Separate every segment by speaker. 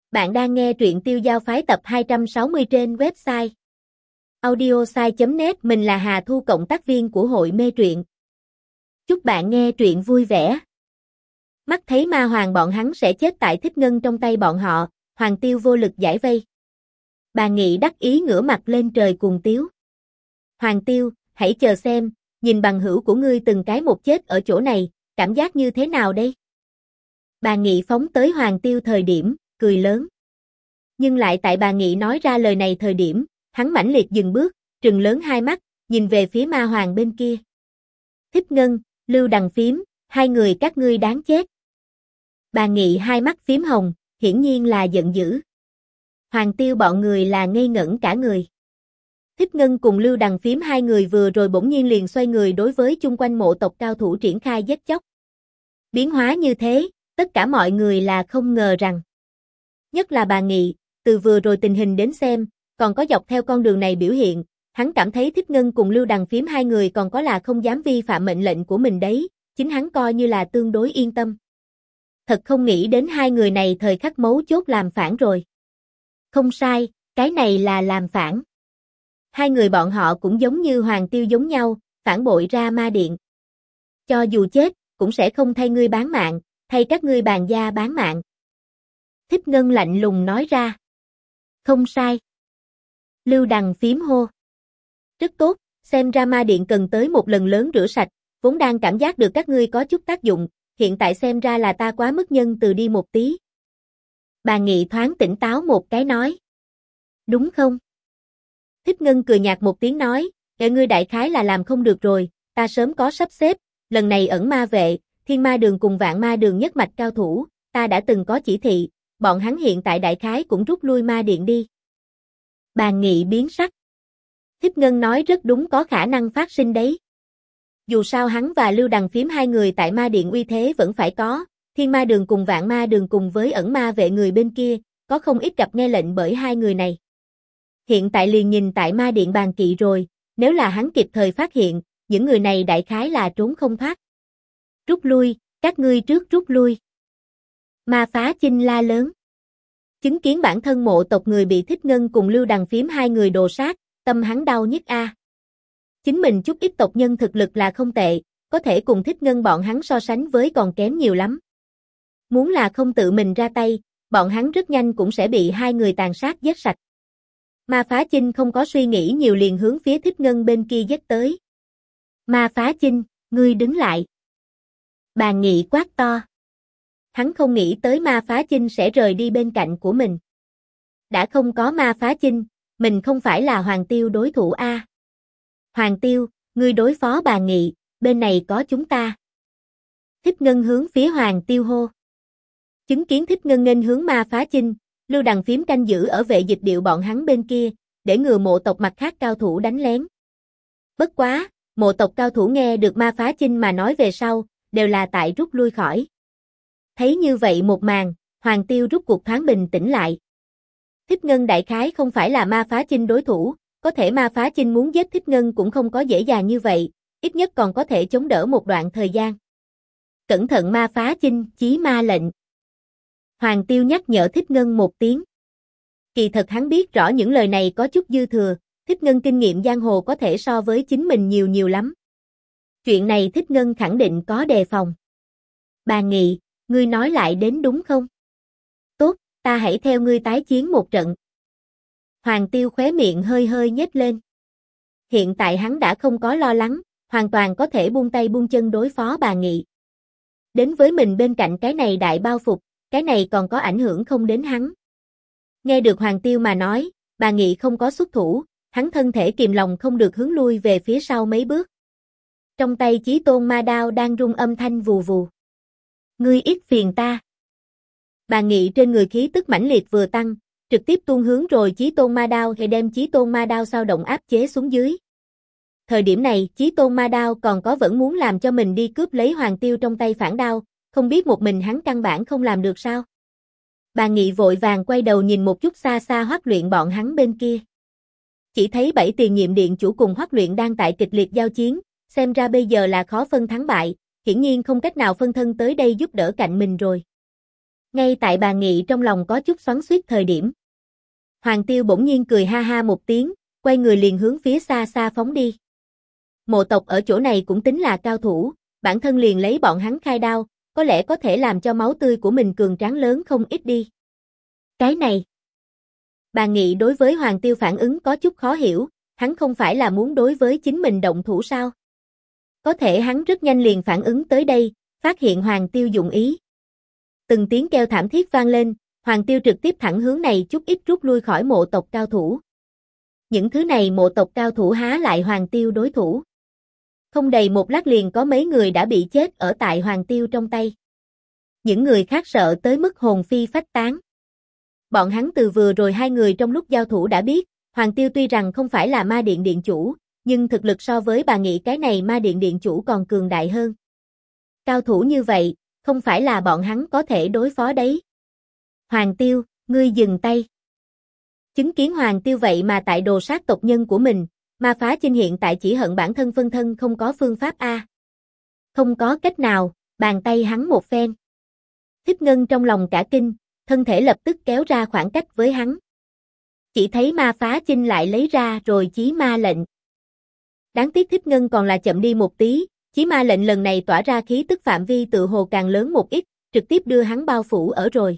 Speaker 1: Bạn đang nghe truyện Tiêu Giao Phái tập 260 trên website audiosai.net. Mình là Hà Thu, cộng tác viên của hội mê truyện. Chúc bạn nghe truyện vui vẻ. Mắt thấy ma hoàng bọn hắn sẽ chết tại Thích Ngân trong tay bọn họ, Hoàng Tiêu vô lực giải vây. Bà Nghị đắc ý ngửa mặt lên trời cùng tiếu. Hoàng Tiêu, hãy chờ xem, nhìn bằng hữu của ngươi từng cái một chết ở chỗ này, cảm giác như thế nào đây? Bà Nghị phóng tới Hoàng Tiêu thời điểm, cười lớn. Nhưng lại tại bà Nghị nói ra lời này thời điểm, hắn mãnh liệt dừng bước, trừng lớn hai mắt, nhìn về phía ma hoàng bên kia. Thích Ngân, Lưu Đằng Phím, hai người các ngươi đáng chết. Bà Nghị hai mắt phím hồng, hiển nhiên là giận dữ. Hoàng Tiêu bọn người là ngây ngẩn cả người. Thích Ngân cùng Lưu Đằng Phím hai người vừa rồi bỗng nhiên liền xoay người đối với chung quanh mộ tộc cao thủ triển khai giết chóc. Biến hóa như thế, tất cả mọi người là không ngờ rằng. Nhất là bà Nghị, từ vừa rồi tình hình đến xem, còn có dọc theo con đường này biểu hiện, hắn cảm thấy Thích Ngân cùng Lưu Đằng Phím hai người còn có là không dám vi phạm mệnh lệnh của mình đấy, chính hắn coi như là tương đối yên tâm. Thật không nghĩ đến hai người này thời khắc mấu chốt làm phản rồi. Không sai, cái này là làm phản. Hai người bọn họ cũng giống như Hoàng Tiêu giống nhau, phản bội ra ma điện. Cho dù chết, cũng sẽ không thay ngươi bán mạng, thay các ngươi bàn gia bán mạng. Thích Ngân lạnh lùng nói ra. Không sai. Lưu Đằng Phím hô. Rất tốt, xem ra ma điện cần tới một lần lớn rửa sạch, vốn đang cảm giác được các ngươi có chút tác dụng, hiện tại xem ra là ta quá mức nhân từ đi một tí. Bà Nghị thoáng tỉnh táo một cái nói. Đúng không? Thích Ngân cười nhạt một tiếng nói, ngươi đại khái là làm không được rồi, ta sớm có sắp xếp, lần này ẩn ma vệ, thiên ma đường cùng vạn ma đường nhất mạch cao thủ, ta đã từng có chỉ thị, bọn hắn hiện tại đại khái cũng rút lui ma điện đi. Bà Nghị biến sắc. Thích Ngân nói rất đúng, có khả năng phát sinh đấy. Dù sao hắn và Lưu Đằng Phím hai người tại ma điện uy thế vẫn phải có, thiên ma đường cùng vạn ma đường cùng với ẩn ma vệ người bên kia, có không ít gặp nghe lệnh bởi hai người này. Hiện tại liền nhìn tại ma điện bàn kỵ rồi, nếu là hắn kịp thời phát hiện, những người này đại khái là trốn không thoát. Rút lui, các ngươi trước rút lui. Ma Phá Chinh la lớn. Chứng kiến bản thân mộ tộc người bị Thích Ngân cùng Lưu Đằng Phím hai người đồ sát, tâm hắn đau nhức a. Chính mình chút ít tộc nhân thực lực là không tệ, có thể cùng Thích Ngân bọn hắn so sánh với còn kém nhiều lắm. Muốn là không tự mình ra tay, bọn hắn rất nhanh cũng sẽ bị hai người tàn sát giết sạch. Ma Phá Chinh không có suy nghĩ nhiều liền hướng phía Thích Ngân bên kia giết tới. Ma Phá Chinh, ngươi đứng lại. Bà Nghị quát to. Hắn không nghĩ tới Ma Phá Chinh sẽ rời đi bên cạnh của mình. Đã không có Ma Phá Chinh, mình không phải là Hoàng Tiêu đối thủ a. Hoàng Tiêu, ngươi đối phó bà Nghị, bên này có chúng ta. Thích Ngân hướng phía Hoàng Tiêu hô. Chứng kiến Thích Ngân nghênh hướng Ma Phá Chinh, Lưu Đằng Phím canh giữ ở vệ dịch điệu bọn hắn bên kia, để ngừa mộ tộc mặt khác cao thủ đánh lén. Bất quá, mộ tộc cao thủ nghe được Ma Phá Chinh mà nói về sau, đều là tại rút lui khỏi. Thấy như vậy một màn, Hoàng Tiêu rút cuộc thoáng bình tĩnh lại. Thích Ngân đại khái không phải là Ma Phá Chinh đối thủ, có thể Ma Phá Chinh muốn giết Thích Ngân cũng không có dễ dàng như vậy, ít nhất còn có thể chống đỡ một đoạn thời gian. Cẩn thận Ma Phá Chinh, chí ma lệnh. Hoàng Tiêu nhắc nhở Thích Ngân một tiếng. Kỳ thật hắn biết rõ những lời này có chút dư thừa, Thích Ngân kinh nghiệm giang hồ có thể so với chính mình nhiều lắm. Chuyện này Thích Ngân khẳng định có đề phòng. Bà Nghị, ngươi nói lại đến đúng không? Tốt, ta hãy theo ngươi tái chiến một trận. Hoàng Tiêu khóe miệng hơi hơi nhếch lên. Hiện tại hắn đã không có lo lắng, hoàn toàn có thể buông tay buông chân đối phó bà Nghị. Đến với mình bên cạnh cái này đại bao phục, cái này còn có ảnh hưởng không đến hắn. Nghe được Hoàng Tiêu mà nói, bà Nghị không có xuất thủ, hắn thân thể kìm lòng không được hướng lui về phía sau mấy bước. Trong tay Chí Tôn Ma Đao đang rung âm thanh vù vù. Ngươi ít phiền ta. Bà Nghị trên người khí tức mãnh liệt vừa tăng, trực tiếp tuôn hướng rồi Chí Tôn Ma Đao hay đem Chí Tôn Ma Đao sao động áp chế xuống dưới. Thời điểm này, Chí Tôn Ma Đao còn có vẫn muốn làm cho mình đi cướp lấy Hoàng Tiêu trong tay phản đao, không biết một mình hắn căn bản không làm được sao. Bà Nghị vội vàng quay đầu nhìn một chút xa xa Hoắc Luyện bọn hắn bên kia. Chỉ thấy 7 tiền nhiệm điện chủ cùng Hoắc Luyện đang tại kịch liệt giao chiến, xem ra bây giờ là khó phân thắng bại, hiển nhiên không cách nào phân thân tới đây giúp đỡ cạnh mình rồi. Ngay tại bà Nghị trong lòng có chút xoắn xuýt thời điểm. Hoàng Tiêu bỗng nhiên cười ha ha một tiếng, quay người liền hướng phía xa xa phóng đi. Mộ tộc ở chỗ này cũng tính là cao thủ, bản thân liền lấy bọn hắn khai đao, có lẽ có thể làm cho máu tươi của mình cường tráng lớn không ít đi. Cái này. Bà Nghị đối với Hoàng Tiêu phản ứng có chút khó hiểu, hắn không phải là muốn đối với chính mình động thủ sao? Có thể hắn rất nhanh liền phản ứng tới đây, phát hiện Hoàng Tiêu dụng ý. Từng tiếng kêu thảm thiết vang lên, Hoàng Tiêu trực tiếp thẳng hướng này chút ít rút lui khỏi mộ tộc cao thủ. Những thứ này mộ tộc cao thủ há lại Hoàng Tiêu đối thủ. Không đầy một lát liền có mấy người đã bị chết ở tại Hoàng Tiêu trong tay. Những người khác sợ tới mức hồn phi phách tán. Bọn hắn từ vừa rồi hai người trong lúc giao thủ đã biết, Hoàng Tiêu tuy rằng không phải là ma điện điện chủ, nhưng thực lực so với bà Nghị cái này ma điện điện chủ còn cường đại hơn. Cao thủ như vậy, không phải là bọn hắn có thể đối phó đấy. Hoàng Tiêu, ngươi dừng tay. Chứng kiến Hoàng Tiêu vậy mà tại đồ sát tộc nhân của mình, Ma Phá Chinh hiện tại chỉ hận bản thân phân thân không có phương pháp A. Không có cách nào, bàn tay hắn một phen. Thích Ngân trong lòng cả kinh, thân thể lập tức kéo ra khoảng cách với hắn. Chỉ thấy Ma Phá Chinh lại lấy ra rồi chí ma lệnh. Đáng tiếc Thích Ngân còn là chậm đi một tí, chí ma lệnh lần này tỏa ra khí tức phạm vi tự hồ càng lớn một ít, trực tiếp đưa hắn bao phủ ở rồi.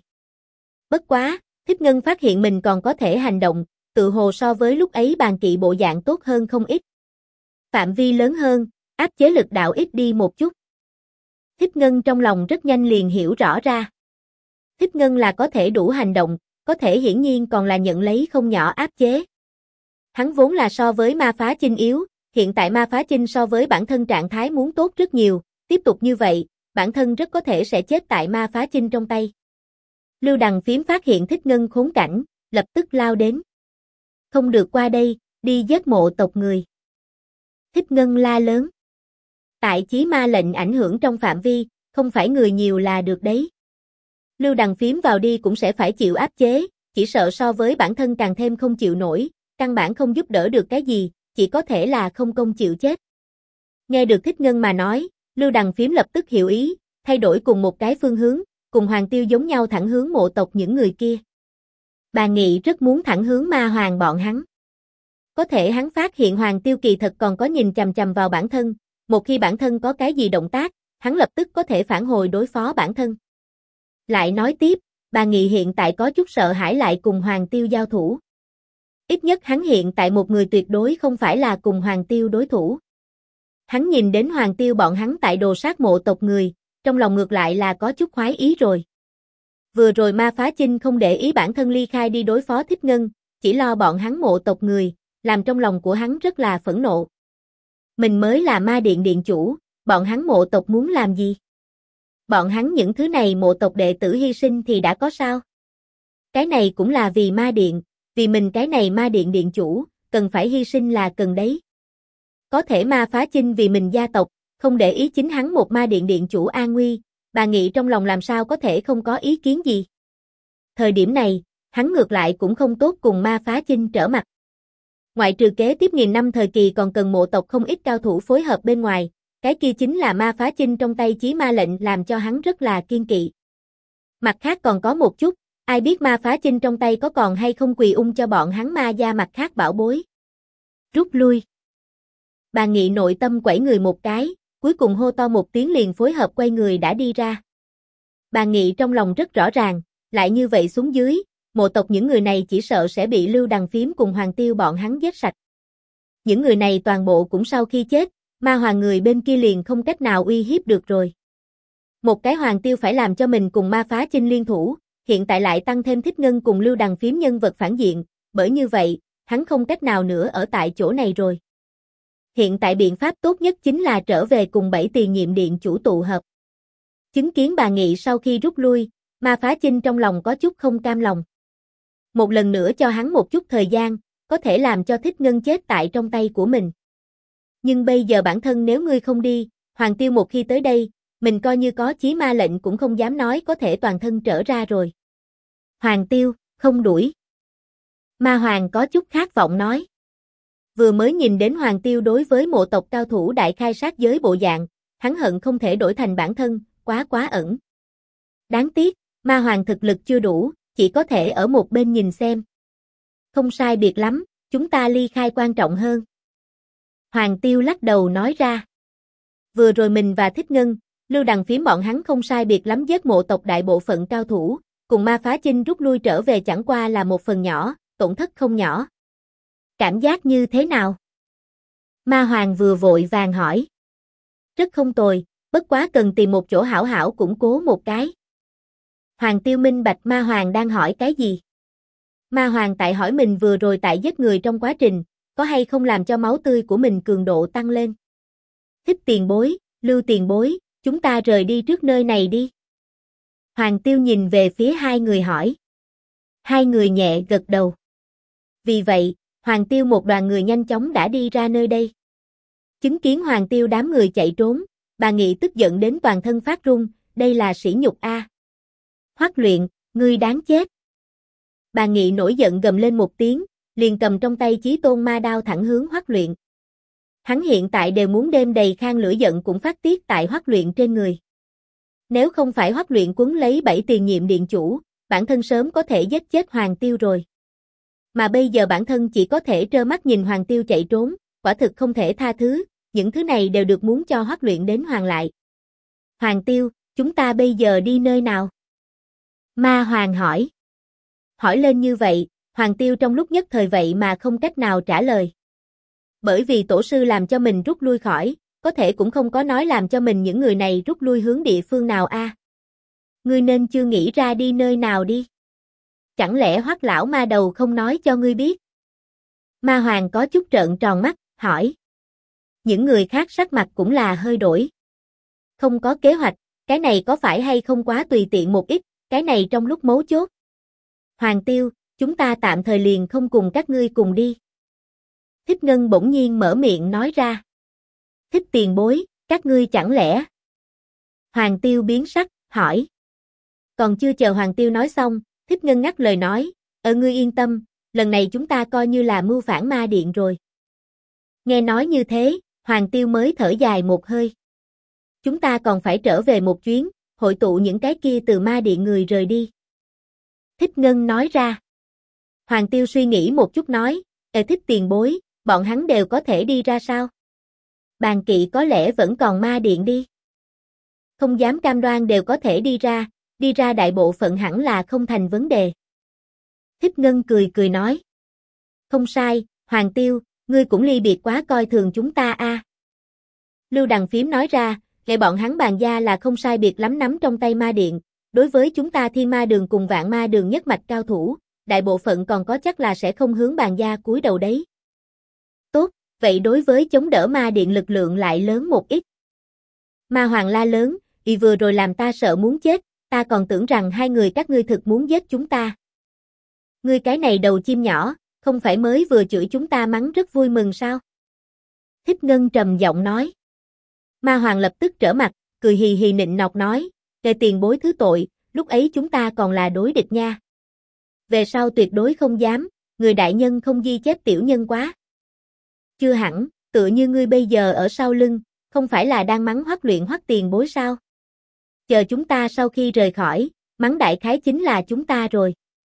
Speaker 1: Bất quá, Thích Ngân phát hiện mình còn có thể hành động, tự hồ so với lúc ấy bàn kỵ bộ dạng tốt hơn không ít. Phạm vi lớn hơn, áp chế lực đạo ít đi một chút. Thích Ngân trong lòng rất nhanh liền hiểu rõ ra. Thích Ngân là có thể đủ hành động, có thể hiển nhiên còn là nhận lấy không nhỏ áp chế. Hắn vốn là so với Ma Phá Chinh yếu, hiện tại Ma Phá Chinh so với bản thân trạng thái muốn tốt rất nhiều, tiếp tục như vậy, bản thân rất có thể sẽ chết tại Ma Phá Chinh trong tay. Lưu Đằng Phiếm phát hiện Thích Ngân khốn cảnh, lập tức lao đến. Không được qua đây, đi giết mộ tộc người. Thích Ngân la lớn. Tại chí ma lệnh ảnh hưởng trong phạm vi, không phải người nhiều là được đấy. Lưu Đằng Phiếm vào đi cũng sẽ phải chịu áp chế, chỉ sợ so với bản thân càng thêm không chịu nổi, căn bản không giúp đỡ được cái gì, chỉ có thể là không công chịu chết. Nghe được Thích Ngân mà nói, Lưu Đằng Phiếm lập tức hiểu ý, thay đổi cùng một cái phương hướng, cùng Hoàng Tiêu giống nhau thẳng hướng mộ tộc những người kia. Bà Nghị rất muốn thẳng hướng Ma Hoàng bọn hắn. Có thể hắn phát hiện Hoàng Tiêu kỳ thật còn có nhìn chằm chằm vào bản thân, một khi bản thân có cái gì động tác, hắn lập tức có thể phản hồi đối phó bản thân. Lại nói tiếp, bà Nghị hiện tại có chút sợ hãi lại cùng Hoàng Tiêu giao thủ. Ít nhất hắn hiện tại một người tuyệt đối không phải là cùng Hoàng Tiêu đối thủ. Hắn nhìn đến Hoàng Tiêu bọn hắn tại đồ sát mộ tộc người, trong lòng ngược lại là có chút khoái ý rồi. Vừa rồi Ma Phá Chinh không để ý bản thân ly khai đi đối phó Thích Ngân, chỉ lo bọn hắn mộ tộc người, làm trong lòng của hắn rất là phẫn nộ. Mình mới là ma điện điện chủ, bọn hắn mộ tộc muốn làm gì? Bọn hắn những thứ này mộ tộc đệ tử hy sinh thì đã có sao? Cái này cũng là vì ma điện, vì mình cái này ma điện điện chủ, cần phải hy sinh là cần đấy. Có thể Ma Phá Chinh vì mình gia tộc, không để ý chính hắn một ma điện điện chủ an nguy, bà Nghị trong lòng làm sao có thể không có ý kiến gì. Thời điểm này, hắn ngược lại cũng không tốt cùng Ma Phá Chinh trở mặt. Ngoại trừ kế tiếp nghìn năm thời kỳ còn cần mộ tộc không ít cao thủ phối hợp bên ngoài, cái kia chính là Ma Phá Chinh trong tay chí ma lệnh làm cho hắn rất là kiên kỵ. Mặt khác còn có một chút, ai biết Ma Phá Chinh trong tay có còn hay không quỳ cho bọn hắn ma gia mặt khác bảo bối. Rút lui. Bà Nghị nội tâm quẩy người một cái, cuối cùng hô to một tiếng liền phối hợp quay người đã đi ra. Bà Nghị trong lòng rất rõ ràng, lại như vậy xuống dưới, mộ tộc những người này chỉ sợ sẽ bị Lưu Đằng Phiếm cùng Hoàng Tiêu bọn hắn giết sạch. Những người này toàn bộ cũng sau khi chết, Ma Hoàng người bên kia liền không cách nào uy hiếp được rồi. Một cái Hoàng Tiêu phải làm cho mình cùng Ma Phá Chinh liên thủ, hiện tại lại tăng thêm Thích Ngân cùng Lưu Đằng Phiếm nhân vật phản diện, bởi như vậy, hắn không cách nào nữa ở tại chỗ này rồi. Hiện tại biện pháp tốt nhất chính là trở về cùng 7 tiền nhiệm điện chủ tụ hợp. Chứng kiến bà Nghị sau khi rút lui, Ma Phá Chinh trong lòng có chút không cam lòng. Một lần nữa cho hắn một chút thời gian, có thể làm cho Thích Ngân chết tại trong tay của mình. Nhưng bây giờ bản thân nếu ngươi không đi, Hoàng Tiêu một khi tới đây, mình coi như có chí ma lệnh cũng không dám nói có thể toàn thân trở ra rồi. Hoàng Tiêu, không đuổi. Ma Hoàng có chút khát vọng nói. Vừa mới nhìn đến Hoàng Tiêu đối với mộ tộc cao thủ đại khai sát giới bộ dạng, hắn hận không thể đổi thành bản thân, quá ẩn. Đáng tiếc, Ma Hoàng thực lực chưa đủ, chỉ có thể ở một bên nhìn xem. Không sai biệt lắm, chúng ta ly khai quan trọng hơn. Hoàng Tiêu lắc đầu nói ra. Vừa rồi mình và Thích Ngân, Lưu Đằng Phiếm bọn hắn không sai biệt lắm giết mộ tộc đại bộ phận cao thủ, cùng Ma Phá Chinh rút lui trở về chẳng qua là một phần nhỏ, tổn thất không nhỏ. Cảm giác như thế nào? Ma Hoàng vừa vội vàng hỏi. Rất không tồi, bất quá cần tìm một chỗ hảo hảo củng cố một cái. Hoàng Tiêu minh bạch Ma Hoàng đang hỏi cái gì? Ma Hoàng tại hỏi mình vừa rồi tại giết người trong quá trình, có hay không làm cho máu tươi của mình cường độ tăng lên. Thích tiền bối, Lưu tiền bối, chúng ta rời đi trước nơi này đi. Hoàng Tiêu nhìn về phía hai người hỏi. Hai người nhẹ gật đầu. Vì vậy, Hoàng Tiêu một đoàn người nhanh chóng đã đi ra nơi đây. Chứng kiến Hoàng Tiêu đám người chạy trốn, bà Nghị tức giận đến toàn thân phát run, đây là sỉ nhục a. Hoắc Luyện, ngươi đáng chết. Bà Nghị nổi giận gầm lên một tiếng, liền cầm trong tay Chí Tôn ma đao thẳng hướng Hoắc Luyện. Hắn hiện tại đều muốn đêm đầy khan lửa giận cũng phát tiết tại Hoắc Luyện trên người. Nếu không phải Hoắc Luyện quấn lấy 7 tiền nhiệm điện chủ, bản thân sớm có thể giết chết Hoàng Tiêu rồi. Mà bây giờ bản thân chỉ có thể trơ mắt nhìn Hoàng Tiêu chạy trốn, quả thực không thể tha thứ, những thứ này đều được muốn cho Hoắc Luyện đến hoàn lại. Hoàng Tiêu, chúng ta bây giờ đi nơi nào? Ma Hoàng hỏi. Hỏi lên như vậy, Hoàng Tiêu trong lúc nhất thời vậy mà không cách nào trả lời. Bởi vì tổ sư làm cho mình rút lui khỏi, có thể cũng không có nói làm cho mình những người này rút lui hướng địa phương nào a. Ngươi nên chưa nghĩ ra đi nơi nào đi. Chẳng lẽ Hoắc lão ma đầu không nói cho ngươi biết? Ma Hoàng có chút trợn tròn mắt, hỏi. Những người khác sắc mặt cũng là hơi đổi. Không có kế hoạch, cái này có phải hay không quá tùy tiện một ít, cái này trong lúc mấu chốt. Hoàng Tiêu, chúng ta tạm thời liền không cùng các ngươi cùng đi. Thích Ngân bỗng nhiên mở miệng nói ra. Thích tiền bối, các ngươi chẳng lẽ? Hoàng Tiêu biến sắc, hỏi. Còn chưa chờ Hoàng Tiêu nói xong, Thích Ngân ngắt lời nói, ngươi yên tâm, lần này chúng ta coi như là mưu phản ma điện rồi. Nghe nói như thế, Hoàng Tiêu mới thở dài một hơi. Chúng ta còn phải trở về một chuyến, hội tụ những cái kia từ ma điện người rời đi. Thích Ngân nói ra. Hoàng Tiêu suy nghĩ một chút nói, Thích tiền bối, bọn hắn đều có thể đi ra sao? Bàn Kỵ có lẽ vẫn còn ma điện đi. Không dám cam đoan đều có thể đi ra đại bộ phận hẳn là không thành vấn đề. Thích Ngân cười cười nói. Không sai, Hoàng Tiêu, ngươi cũng ly biệt quá coi thường chúng ta a. Lưu Đằng Phiếm nói ra, nghe bọn hắn bàn gia là không sai biệt lắm nắm trong tay ma điện, đối với chúng ta Thiên Ma Đường cùng Vạn Ma Đường nhất mạch cao thủ, đại bộ phận còn có chắc là sẽ không hướng bàn gia cúi đầu đấy. Tốt, vậy đối với chống đỡ ma điện lực lượng lại lớn một ít. Ma Hoàng la lớn, vừa rồi làm ta sợ muốn chết, ta còn tưởng rằng hai người các ngươi thực muốn giết chúng ta. Ngươi cái này đầu chim nhỏ, không phải mới vừa chửi chúng ta mắng rất vui mừng sao? Thích Ngân trầm giọng nói. Ma Hoàng lập tức trở mặt, cười hì hì nịnh nọt nói, kề tiền bối thứ tội, lúc ấy chúng ta còn là đối địch nha. Về sau tuyệt đối không dám, người đại nhân không ghi chép tiểu nhân quá. Chưa hẳn, tựa như ngươi bây giờ ở sau lưng, không phải là đang mắng Hoắc Luyện Hoắc tiền bối sao? Chờ chúng ta sau khi rời khỏi, mắng đại khái chính là chúng ta rồi.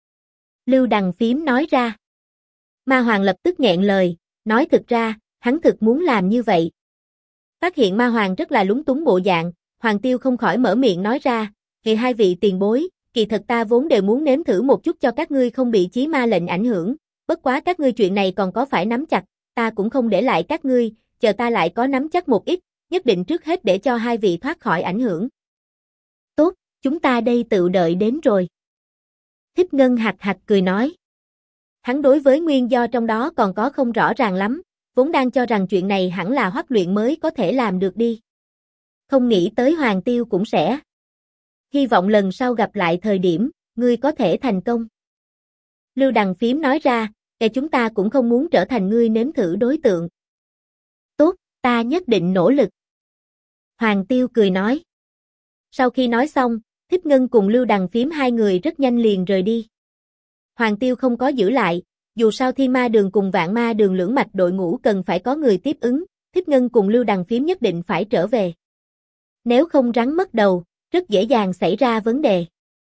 Speaker 1: Lưu Đằng Phiếm nói ra. Ma Hoàng lập tức nghẹn lời, nói thực ra, hắn thực muốn làm như vậy. Phát hiện Ma Hoàng rất là lúng túng bộ dạng, Hoàng Tiêu không khỏi mở miệng nói ra, hai vị tiền bối, kỳ thật ta vốn đều muốn nếm thử một chút cho các ngươi không bị chí ma lệnh ảnh hưởng, bất quá các ngươi chuyện này còn có phải nắm chặt, ta cũng không để lại các ngươi, chờ ta lại có nắm chắc một ít, nhất định trước hết để cho hai vị thoát khỏi ảnh hưởng. Tốt, chúng ta đây tự đợi đến rồi. Thích Ngân hạc hạc cười nói. Hắn đối với nguyên do trong đó còn có không rõ ràng lắm, vốn đang cho rằng chuyện này hẳn là Hoắc Luyện mới có thể làm được đi. Không nghĩ tới Hoàng Tiêu cũng sẽ. Hy vọng lần sau gặp lại thời điểm, ngươi có thể thành công. Lưu Đằng Phiếm nói ra, chúng ta cũng không muốn trở thành ngươi nếm thử đối tượng. Tốt, ta nhất định nỗ lực. Hoàng Tiêu cười nói. Sau khi nói xong, Thích Ngân cùng Lưu Đằng Phiếm hai người rất nhanh liền rời đi. Hoàng Tiêu không có giữ lại, dù sao Thiên Ma Đường cùng Vạn Ma Đường lưỡng mạch đội ngũ cần phải có người tiếp ứng, Thích Ngân cùng Lưu Đằng Phiếm nhất định phải trở về. Nếu không rắn mất đầu, rất dễ dàng xảy ra vấn đề.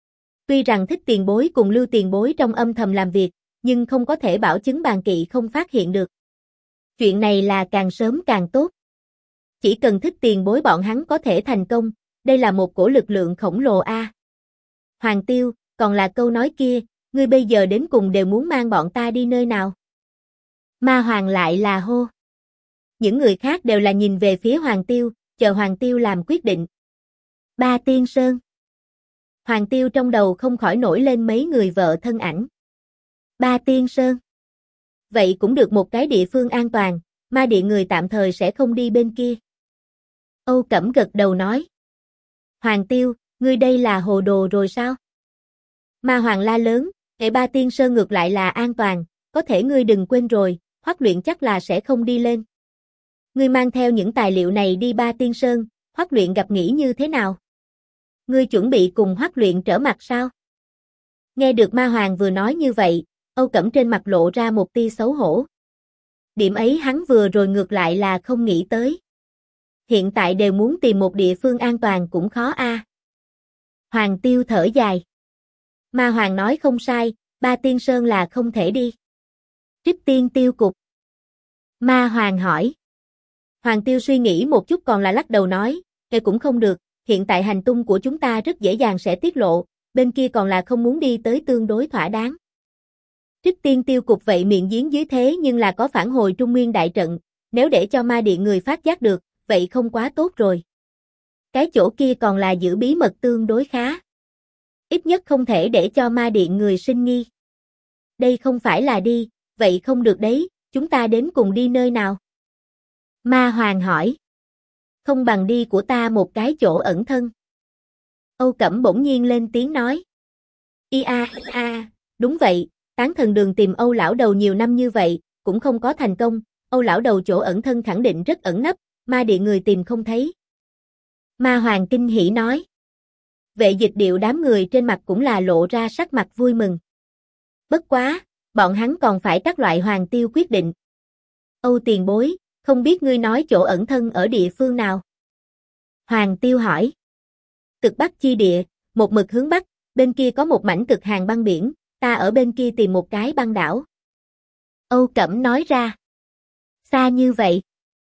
Speaker 1: Tuy rằng Thích Tiền Bối cùng Lưu Tiền Bối trong âm thầm làm việc, nhưng không có thể bảo chứng Bàn Kỵ không phát hiện được. Chuyện này là càng sớm càng tốt. Chỉ cần Thích Tiền Bối bọn hắn có thể thành công, đây là một cổ lực lượng khổng lồ a. Hoàng Tiêu, còn là câu nói kia, ngươi bây giờ đến cùng đều muốn mang bọn ta đi nơi nào? Ma Hoàng lại là hô. Những người khác đều là nhìn về phía Hoàng Tiêu, chờ Hoàng Tiêu làm quyết định. Ba Tiên Sơn. Hoàng Tiêu trong đầu không khỏi nổi lên mấy người vợ thân ảnh. Ba Tiên Sơn. Vậy cũng được một cái địa phương an toàn, ma địa người tạm thời sẽ không đi bên kia. Âu Cẩm gật đầu nói. Hoàng Tiêu, ngươi đây là hồ đồ rồi sao? Ma Hoàng la lớn, Ba Tiên Sơn ngược lại là an toàn, có thể ngươi đừng quên rồi, Hoắc Luyện chắc là sẽ không đi lên. Ngươi mang theo những tài liệu này đi Ba Tiên Sơn, Hoắc Luyện gặp nghĩ như thế nào? Ngươi chuẩn bị cùng Hoắc Luyện trở mặt sao? Nghe được Ma Hoàng vừa nói như vậy, Âu Cẩm trên mặt lộ ra một tia xấu hổ. Điểm ấy hắn vừa rồi ngược lại là không nghĩ tới. Hiện tại đều muốn tìm một địa phương an toàn cũng khó a. Hoàng Tiêu thở dài. Ma Hoàng nói không sai, Ba Tiên Sơn là không thể đi. Trích Tiên Tiêu Cục. Ma Hoàng hỏi. Hoàng Tiêu suy nghĩ một chút còn là lắc đầu nói, cũng không được, hiện tại hành tung của chúng ta rất dễ dàng sẽ tiết lộ, bên kia còn là không muốn đi tới tương đối thỏa đáng. Trích Tiên Tiêu Cục vậy miệng giếng dưới thế nhưng là có phản hồi Trung Nguyên đại trận, nếu để cho ma điện người phát giác được, vậy không quá tốt rồi. Cái chỗ kia còn là giữ bí mật tương đối khá. Ít nhất không thể để cho ma điện người sinh nghi. Đây không phải là đi, vậy không được đấy, chúng ta đến cùng đi nơi nào? Ma Hoàng hỏi. Không bằng đi của ta một cái chỗ ẩn thân. Âu Cẩm bỗng nhiên lên tiếng nói. Đúng vậy, Tán Thần Đường tìm Âu lão đầu nhiều năm như vậy, cũng không có thành công, Âu lão đầu chỗ ẩn thân khẳng định rất ẩn nấp, ma địa người tìm không thấy. Ma Hoàng kinh hỉ nói. Vệ Dịch Điệu đám người trên mặt cũng là lộ ra sắc mặt vui mừng. Bất quá, bọn hắn còn phải các loại Hoàng Tiêu quyết định. Âu tiền bối, không biết ngươi nói chỗ ẩn thân ở địa phương nào? Hoàng Tiêu hỏi. Cực Bắc chi địa, một mực hướng Bắc, bên kia có một mảnh cực hàn băng biển, ta ở bên kia tìm một cái băng đảo. Âu Cẩm nói ra. Xa như vậy.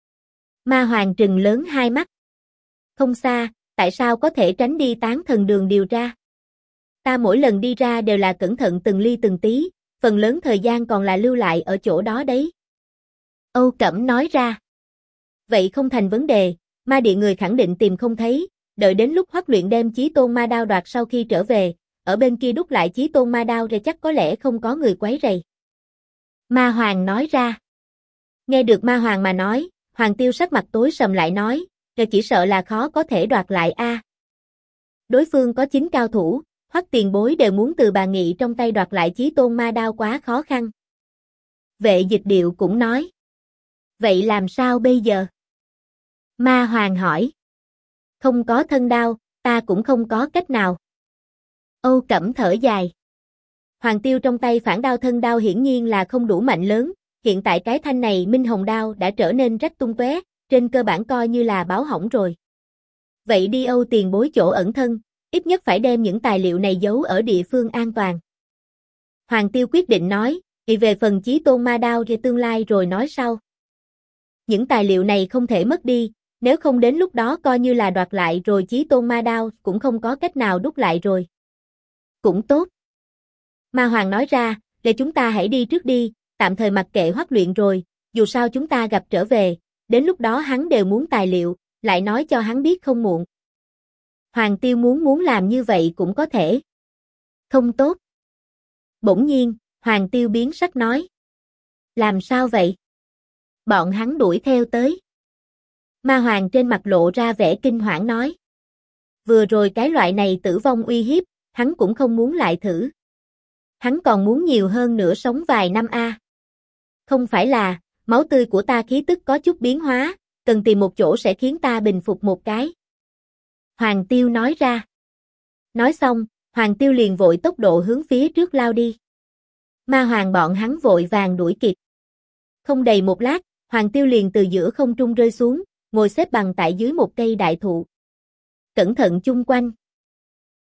Speaker 1: Ma Hoàng trừng lớn hai mắt. Không xa, tại sao có thể tránh đi Tán Thần Đường điều tra? Ta mỗi lần đi ra đều là cẩn thận từng ly từng tí, phần lớn thời gian còn là lưu lại ở chỗ đó đấy. Âu Cẩm nói ra. Vậy không thành vấn đề, ma địa người khẳng định tìm không thấy, đợi đến lúc Hoắc Luyện đem Chí Tôn Ma Đao đoạt sau khi trở về, ở bên kia đúc lại Chí Tôn Ma Đao rồi chắc có lẽ không có người quấy rầy. Ma Hoàng nói ra. Nghe được Ma Hoàng mà nói, Hoàng Tiêu sắc mặt tối sầm lại nói, rồi chỉ sợ là khó có thể đoạt lại a. Đối phương có 9 cao thủ, Hoắc tiền bối đều muốn từ bà Nghị trong tay đoạt lại Chí Tôn Ma Đao quá khó khăn. Vệ Dịch Điệu cũng nói. Vậy làm sao bây giờ? Ma Hoàng hỏi. Không có thân đao, ta cũng không có cách nào. Âu Cẩm thở dài. Hoàng Tiêu trong tay phản đao thân đao hiển nhiên là không đủ mạnh lớn, hiện tại cái thanh này Minh Hồng đao đã trở nên rách tung tóe, trên cơ bản coi như là báo hỏng rồi. Vậy đi Âu tiền bối chỗ ẩn thân, ít nhất phải đem những tài liệu này giấu ở địa phương an toàn. Hoàng Tiêu quyết định nói, về phần Chí Tôn Ma Đao thì tương lai rồi nói sau. Những tài liệu này không thể mất đi, nếu không đến lúc đó coi như là đoạt lại rồi Chí Tôn Ma Đao cũng không có cách nào đúc lại rồi. Cũng tốt. Ma Hoàng nói ra, để chúng ta hãy đi trước đi, tạm thời mặc kệ Hoắc Luyện rồi, dù sao chúng ta gặp trở về, đến lúc đó hắn đều muốn tài liệu, lại nói cho hắn biết không muộn. Hoàng Tiêu muốn làm như vậy cũng có thể. Không tốt. Bỗng nhiên, Hoàng Tiêu biến sắc nói. Làm sao vậy? Bọn hắn đuổi theo tới. Ma Hoàng trên mặt lộ ra vẻ kinh hoảng nói. Vừa rồi cái loại này tử vong uy hiếp, hắn cũng không muốn lại thử. Hắn còn muốn nhiều hơn nữa sống vài năm a. Không phải là, máu tươi của ta khí tức có chút biến hóa, cần tìm một chỗ sẽ khiến ta bình phục một cái. Hoàng Tiêu nói ra. Nói xong, Hoàng Tiêu liền vội tốc độ hướng phía trước lao đi. Ma Hoàng bọn hắn vội vàng đuổi kịp. Không đầy một lát, Hoàng Tiêu liền từ giữa không trung rơi xuống, ngồi xếp bằng tại dưới một cây đại thụ. Cẩn thận chung quanh.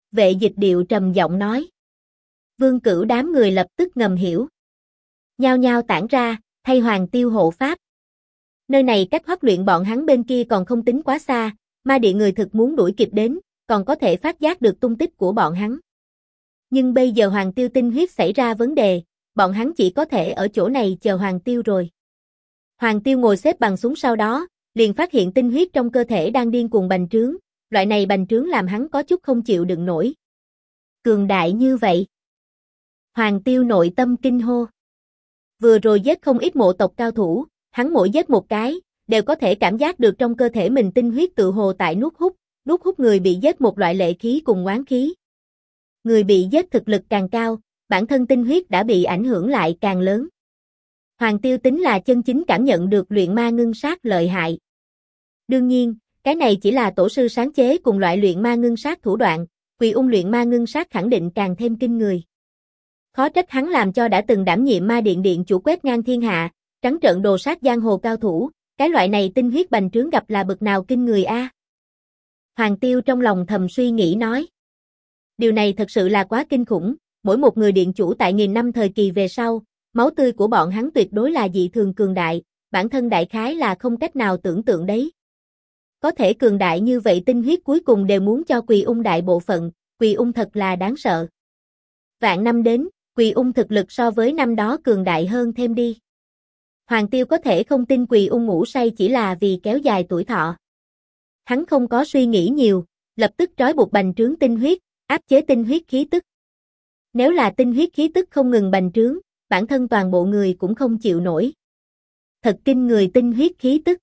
Speaker 1: Vệ Dịch Điệu trầm giọng nói. Vương Cửu đám người lập tức ngầm hiểu. Nhao nhao tản ra, thay Hoàng Tiêu hộ pháp. Nơi này cách Hoắc Luyện bọn hắn bên kia còn không tính quá xa, ma điện người thực muốn đuổi kịp đến, còn có thể phát giác được tung tích của bọn hắn. Nhưng bây giờ Hoàng Tiêu tinh huyết xảy ra vấn đề, bọn hắn chỉ có thể ở chỗ này chờ Hoàng Tiêu rồi. Hoàng Tiêu ngồi xếp bằng xuống sau đó, liền phát hiện tinh huyết trong cơ thể đang điên cuồng bành trướng, loại này bành trướng làm hắn có chút không chịu đựng nổi. Cường đại như vậy. Hoàng Tiêu nội tâm kinh hô. Vừa rồi giết không ít mộ tộc cao thủ, hắn mỗi giết một cái, đều có thể cảm giác được trong cơ thể mình tinh huyết tự hồ tại nuốt hút người bị giết một loại lệ khí cùng oán khí. Người bị giết thực lực càng cao, bản thân tinh huyết đã bị ảnh hưởng lại càng lớn. Hoàng Tiêu tính là chân chính cảm nhận được luyện ma ngưng sát lợi hại. Đương nhiên, cái này chỉ là tổ sư sáng chế cùng loại luyện ma ngưng sát thủ đoạn, Quỳ Ung luyện ma ngưng sát khẳng định càng thêm kinh người. Khó trách hắn làm cho đã từng đảm nhiệm ma điện điện chủ quét ngang thiên hạ, trắng trợn đồ sát giang hồ cao thủ, cái loại này tinh huyết bành trướng gặp là bực nào kinh người a. Hoàng Tiêu trong lòng thầm suy nghĩ nói. Điều này thật sự là quá kinh khủng, mỗi một người điện chủ tại nghìn năm thời kỳ về sau, máu tươi của bọn hắn tuyệt đối là dị thường cường đại, bản thân đại khái là không cách nào tưởng tượng đấy. Có thể cường đại như vậy tinh huyết cuối cùng đều muốn cho Quỳ Ung đại bộ phận, Quỳ Ung thật là đáng sợ. Vạn năm đến, Quỳ Ung thực lực so với năm đó cường đại hơn thêm đi. Hoàng Tiêu có thể không tin Quỳ Ung ngủ say chỉ là vì kéo dài tuổi thọ. Hắn không có suy nghĩ nhiều, lập tức trói buộc bành trướng tinh huyết, áp chế tinh huyết khí tức. Nếu là tinh huyết khí tức không ngừng bành trướng, bản thân toàn bộ người cũng không chịu nổi. Thật kinh người tinh huyết khí tức.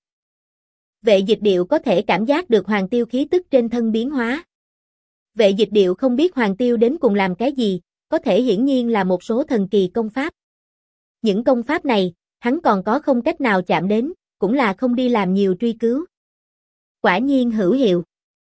Speaker 1: Vệ Dịch Điệu có thể cảm giác được Hoàng Tiêu khí tức trên thân biến hóa. Vệ Dịch Điệu không biết Hoàng Tiêu đến cùng làm cái gì, có thể hiển nhiên là một số thần kỳ công pháp. Những công pháp này, hắn còn có không cách nào chạm đến, cũng là không đi làm nhiều truy cứu. Quả nhiên hữu hiệu.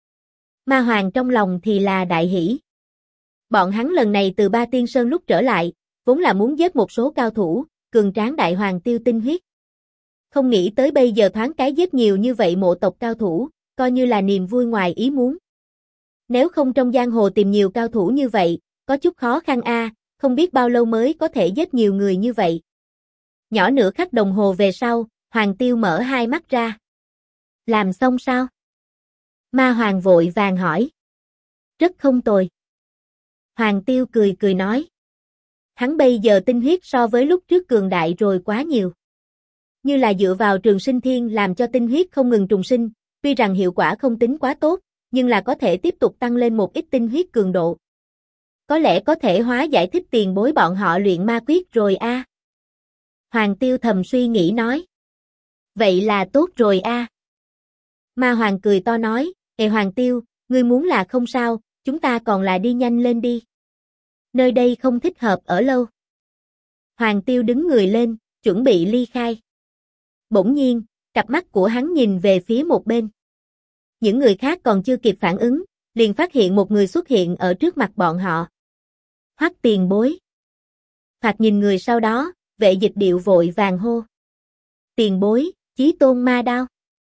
Speaker 1: Ma Hoàng trong lòng thì là đại hỷ. Bọn hắn lần này từ Ba Tiên Sơn lúc trở lại, vốn là muốn giết một số cao thủ, cường tráng đại Hoàng Tiêu tinh huyết. Không nghĩ tới bây giờ thoáng cái giết nhiều như vậy mộ tộc cao thủ, coi như là niềm vui ngoài ý muốn. Nếu không trong giang hồ tìm nhiều cao thủ như vậy, có chút khó khăn a, không biết bao lâu mới có thể giết nhiều người như vậy. Nhỏ nửa khắc đồng hồ về sau, Hoàng Tiêu mở hai mắt ra. Làm xong sao? Ma Hoàng vội vàng hỏi. Rất không tồi. Hoàng Tiêu cười cười nói. Hắn bây giờ tinh huyết so với lúc trước cường đại rồi quá nhiều. Như là dựa vào trường sinh thiên làm cho tinh huyết không ngừng trùng sinh, tuy rằng hiệu quả không tính quá tốt, nhưng là có thể tiếp tục tăng lên một ít tinh huyết cường độ. Có lẽ có thể hóa giải thích tiền bối bọn họ luyện ma quyết rồi a. Hoàng Tiêu thầm suy nghĩ nói. Vậy là tốt rồi a. Ma Hoàng cười to nói, Hoàng Tiêu, ngươi muốn là không sao, chúng ta còn là đi nhanh lên đi. Nơi đây không thích hợp ở lâu. Hoàng Tiêu đứng người lên, chuẩn bị ly khai. Bỗng nhiên, cặp mắt của hắn nhìn về phía một bên. Những người khác còn chưa kịp phản ứng, liền phát hiện một người xuất hiện ở trước mặt bọn họ. Hoắc tiền bối. Thoạt nhìn người sau đó, Vệ Dịch Điệu vội vàng hô. Tiền bối, Chí Tôn ma đao.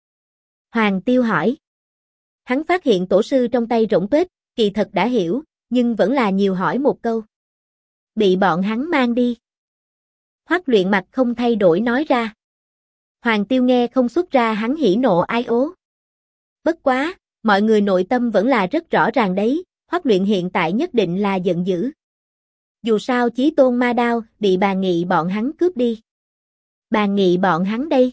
Speaker 1: Hoàng Tiêu hỏi. Hắn phát hiện tổ sư trong tay rỗng tuếch, kỳ thật đã hiểu, nhưng vẫn là nhiều hỏi một câu. Bị bọn hắn mang đi. Hoắc Luyện mặt không thay đổi nói ra. Hoàng Tiêu nghe không xuất ra hắn hỉ nộ ai ố. Bất quá, mọi người nội tâm vẫn là rất rõ ràng đấy, Hoắc Luyện hiện tại nhất định là giận dữ. Dù sao Chí Tôn ma đao bị Bàn Nghị bọn hắn cướp đi. Bàn Nghị bọn hắn đây.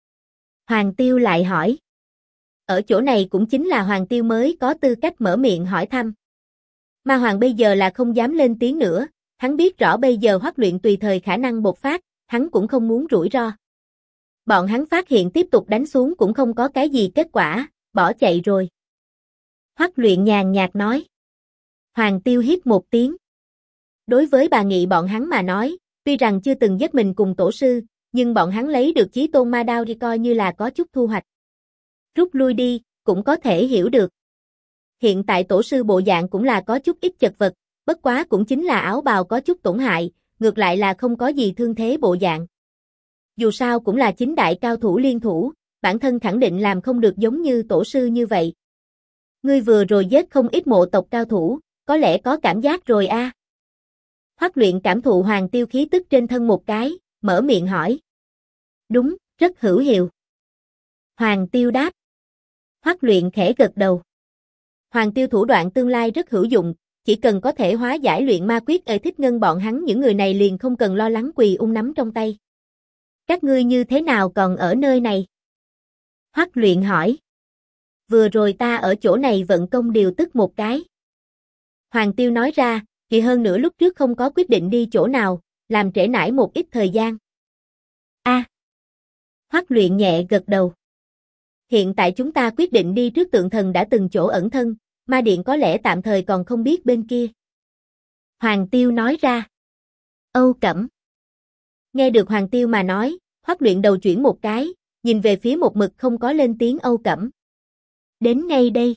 Speaker 1: Hoàng Tiêu lại hỏi. Ở chỗ này cũng chính là Hoàng Tiêu mới có tư cách mở miệng hỏi thăm. Ma Hoàng bây giờ là không dám lên tiếng nữa, hắn biết rõ bây giờ Hoắc Luyện tùy thời khả năng bộc phát, hắn cũng không muốn rủi ro. Bọn hắn phát hiện tiếp tục đánh xuống cũng không có cái gì kết quả, bỏ chạy rồi. Hoắc Luyện nhàn nhạt nói. Hoàng Tiêu hít một tiếng. Đối với Bà Nghị bọn hắn mà nói, tuy rằng chưa từng giết mình cùng tổ sư, nhưng bọn hắn lấy được Chí Tôn ma đao đi coi như là có chút thu hoạch. Rút lui đi, cũng có thể hiểu được. Hiện tại tổ sư bộ dạng cũng là có chút ít chật vật, bất quá cũng chính là áo bào có chút tổn hại, ngược lại là không có gì thương thế bộ dạng. Dù sao cũng là chính đại cao thủ liên thủ, bản thân khẳng định làm không được giống như tổ sư như vậy. Ngươi vừa rồi giết không ít mộ tộc cao thủ, có lẽ có cảm giác rồi a. Hoắc Luyện cảm thụ Hoàng Tiêu khí tức trên thân một cái, mở miệng hỏi. Đúng, rất hữu hiệu. Hoàng Tiêu đáp. Hoắc Luyện khẽ gật đầu. Hoàng Tiêu thủ đoạn tương lai rất hữu dụng, chỉ cần có thể hóa giải luyện ma quyết ở Thích Ngân bọn hắn những người này liền không cần lo lắng quỳ nắm trong tay. Các ngươi như thế nào còn ở nơi này? Hoắc Luyện hỏi. Vừa rồi ta ở chỗ này vận công điều tức một cái. Hoàng Tiêu nói ra, kỳ hơn nữa lúc trước không có quyết định đi chỗ nào, làm trễ nải một ít thời gian. A. Hoắc Luyện nhẹ gật đầu. Hiện tại chúng ta quyết định đi trước tượng thần đã từng chỗ ẩn thân, ma điện có lẽ tạm thời còn không biết bên kia. Hoàng Tiêu nói ra. Âu Cẩm. Nghe được Hoàng Tiêu mà nói, Hoắc Luyện đầu chuyển một cái, nhìn về phía một mực không có lên tiếng Âu Cẩm. Đến ngay đây.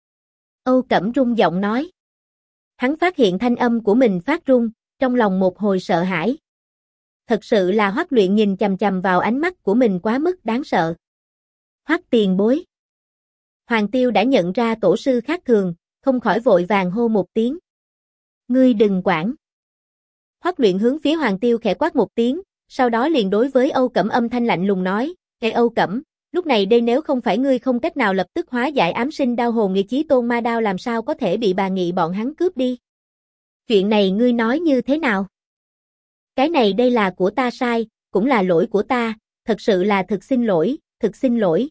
Speaker 1: Âu Cẩm run giọng nói. Hắn phát hiện thanh âm của mình phát run, trong lòng một hồi sợ hãi. Thật sự là Hoắc Luyện nhìn chằm chằm vào ánh mắt của mình quá mức đáng sợ. Hoắc tiền bối. Hoàng Tiêu đã nhận ra tổ sư khác thường, không khỏi vội vàng hô một tiếng. Ngươi đừng quản. Hoắc Luyện hướng phía Hoàng Tiêu khẽ quát một tiếng, sau đó liền đối với Âu Cẩm âm thanh lạnh lùng nói, Ê Âu Cẩm, lúc này đây nếu không phải ngươi không cách nào lập tức hóa giải ám sinh đao hồn nghị chí tôn ma đao làm sao có thể bị bà Nghị bọn hắn cướp đi. Chuyện này ngươi nói như thế nào? Cái này đây là của ta sai, cũng là lỗi của ta, thật sự là thực xin lỗi, thực xin lỗi.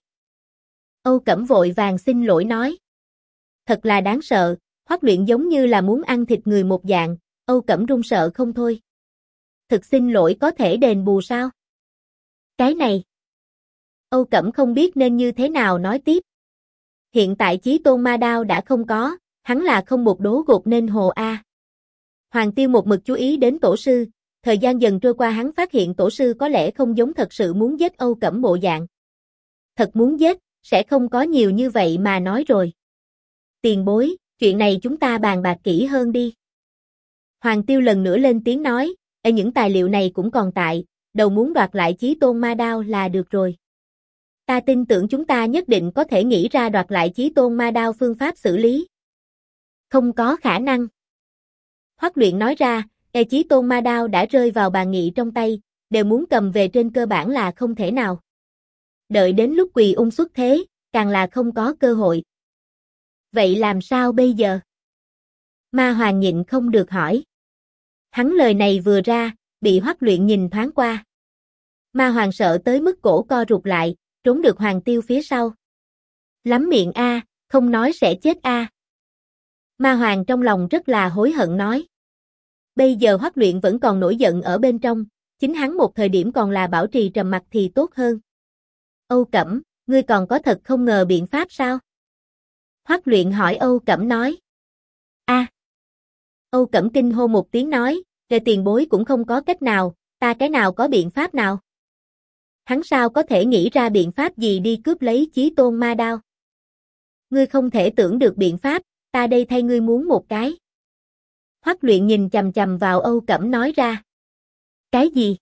Speaker 1: Âu Cẩm vội vàng xin lỗi nói. Thật là đáng sợ, Hoắc Luyện giống như là muốn ăn thịt người một dạng, Âu Cẩm run sợ không thôi. Thực xin lỗi có thể đền bù sao? Cái này. Âu Cẩm không biết nên như thế nào nói tiếp. Hiện tại chí tôn ma đao đã không có, hắn là không một đố gột nên hồ a. Hoàng Tiêu một mực chú ý đến tổ sư, thời gian dần trôi qua hắn phát hiện tổ sư có lẽ không giống thật sự muốn giết Âu Cẩm bộ dạng. Thật muốn giết, sẽ không có nhiều như vậy mà nói rồi. Tiền bối, chuyện này chúng ta bàn bạc kỹ hơn đi. Hoàng Tiêu lần nữa lên tiếng nói, những tài liệu này cũng còn tại, đầu muốn đoạt lại chí tôn ma đao là được rồi. Ta tin tưởng chúng ta nhất định có thể nghĩ ra đoạt lại chí tôn ma đao phương pháp xử lý. Không có khả năng. Hoắc Luyện nói ra, chí tôn ma đao đã rơi vào bà Nghị trong tay, đều muốn cầm về trên cơ bản là không thể nào. Đợi đến lúc quỳ xuất thế, càng là không có cơ hội. Vậy làm sao bây giờ? Ma Hoàng nhịn không được hỏi. Hắn lời này vừa ra, bị Hoắc Luyện nhìn thoáng qua. Ma Hoàng sợ tới mức cổ co rụt lại, trốn được Hoàng Tiêu phía sau. Lắm miệng a, không nói sẽ chết a. Ma Hoàng trong lòng rất là hối hận nói. Bây giờ Hoắc Luyện vẫn còn nổi giận ở bên trong, chính hắn một thời điểm còn là bảo trì trầm mặc thì tốt hơn. Âu Cẩm, ngươi còn có thật không ngờ biện pháp sao? Hoắc Luyện hỏi Âu Cẩm nói. A. Âu Cẩm kinh hô một tiếng nói, về tiền bối cũng không có cách nào, ta cái nào có biện pháp nào? Hắn sao có thể nghĩ ra biện pháp gì đi cướp lấy chí tôn ma đao? Ngươi không thể tưởng được biện pháp, ta đây thay ngươi muốn một cái. Hoắc Luyện nhìn chằm chằm vào Âu Cẩm nói ra. Cái gì?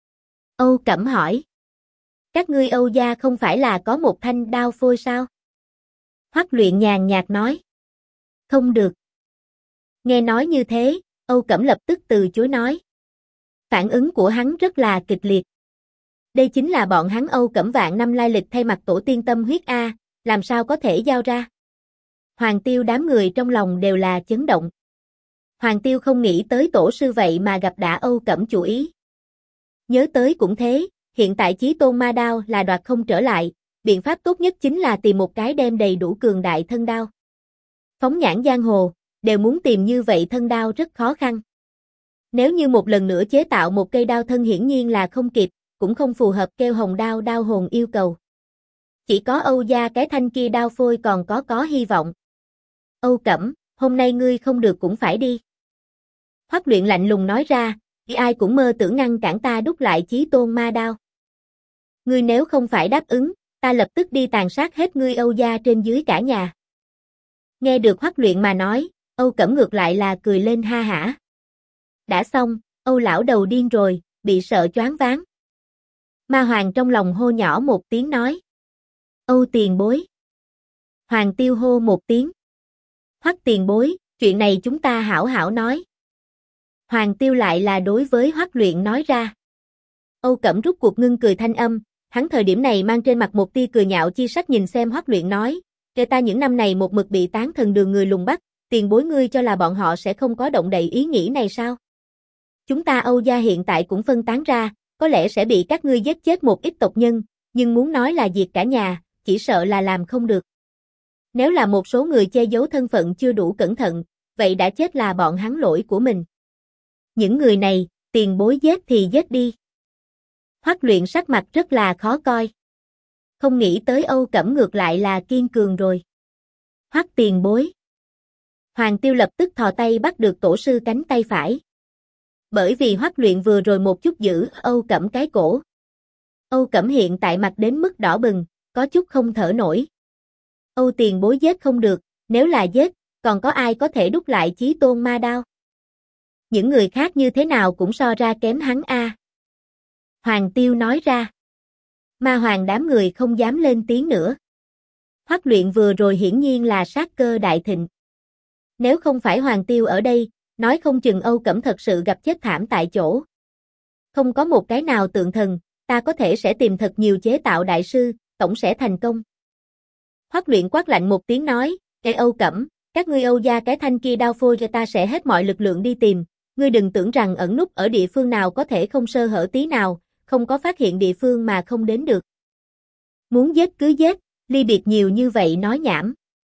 Speaker 1: Âu Cẩm hỏi. Các ngươi Âu gia không phải là có một thanh đao phôi sao? Hoắc Luyện nhàn nhạt nói. Không được. Nghe nói như thế, Âu Cẩm lập tức từ chối nói. Phản ứng của hắn rất là kịch liệt. Đây chính là bọn hắn Âu Cẩm vạn năm lai lịch thay mặt tổ tiên tâm huyết A, làm sao có thể giao ra? Hoàng Tiêu đám người trong lòng đều là chấn động. Hoàng Tiêu không nghĩ tới tổ sư vậy mà gặp đã Âu Cẩm chủ ý. Nhớ tới cũng thế, hiện tại chí tôn ma đao là đoạt không trở lại, biện pháp tốt nhất chính là tìm một cái đem đầy đủ cường đại thân đao. Phóng nhãn giang hồ, đều muốn tìm như vậy thân đao rất khó khăn. Nếu như một lần nữa chế tạo một cây đao thân hiển nhiên là không kịp, cũng không phù hợp kêu hồng đao đao hồn yêu cầu. Chỉ có Âu gia cái thanh kia đao phôi còn có hy vọng. Âu Cẩm, hôm nay ngươi không được cũng phải đi. Hoắc Luyện lạnh lùng nói ra, ai cũng mơ tưởng ngăn cản ta đúc lại chí tôn ma đao. Ngươi nếu không phải đáp ứng, ta lập tức đi tàn sát hết ngươi Âu gia trên dưới cả nhà. Nghe được Hoắc Luyện mà nói, Âu Cẩm ngược lại là cười lên ha hả. Đã xong, Âu lão đầu điên rồi, bị sợ choáng váng. Ma Hoàng trong lòng hô nhỏ một tiếng nói. Âu tiền bối. Hoàng Tiêu hô một tiếng. Hoắc tiền bối, chuyện này chúng ta hảo hảo nói. Hoàng Tiêu lại là đối với Hoắc Luyện nói ra. Âu Cẩm rút cuộc ngưng cười thanh âm, hắn thời điểm này mang trên mặt một tia cười nhạo chi sắc nhìn xem Hoắc Luyện nói, kể ta những năm này một mực bị tán thần đường người lùng bắt, tiền bối ngươi cho là bọn họ sẽ không có động đậy ý nghĩ này sao? Chúng ta Âu gia hiện tại cũng phân tán ra, có lẽ sẽ bị các ngươi giết chết một ít tộc nhân, nhưng muốn nói là diệt cả nhà, chỉ sợ là làm không được. Nếu là một số người che giấu thân phận chưa đủ cẩn thận, vậy đã chết là bọn hắn lỗi của mình. Những người này, tiền bối giết thì giết đi. Hoắc Luyện sắc mặt rất là khó coi. Không nghĩ tới Âu Cẩm ngược lại là kiên cường rồi. Hoắc tiền bối. Hoàng Tiêu lập tức thò tay bắt được tổ sư cánh tay phải. Bởi vì Hoắc Luyện vừa rồi một chút giữ Âu Cẩm cái cổ. Âu Cẩm hiện tại mặt đến mức đỏ bừng, có chút không thở nổi. Âu tiền bối giết không được, nếu là giết, còn có ai có thể đúc lại chí tôn ma đao? Những người khác như thế nào cũng so ra kém hắn a. Hoàng Tiêu nói ra. Ma hoàng đám người không dám lên tiếng nữa. Hoắc Luyện vừa rồi hiển nhiên là sát cơ đại thịnh. Nếu không phải Hoàng Tiêu ở đây, nói không chừng Âu Cẩm thật sự gặp chết thảm tại chỗ. Không có một cái nào tượng thần, ta có thể sẽ tìm thật nhiều chế tạo đại sư, tổng sẽ thành công. Hoắc Luyện quát lạnh một tiếng nói, Ê Âu Cẩm, các ngươi Âu gia cái thanh kia đao phôi cho ta sẽ hết mọi lực lượng đi tìm, ngươi đừng tưởng rằng ẩn núp ở địa phương nào có thể không sơ hở tí nào, không có phát hiện địa phương mà không đến được. Muốn giết cứ giết, ly biệt nhiều như vậy nói nhảm.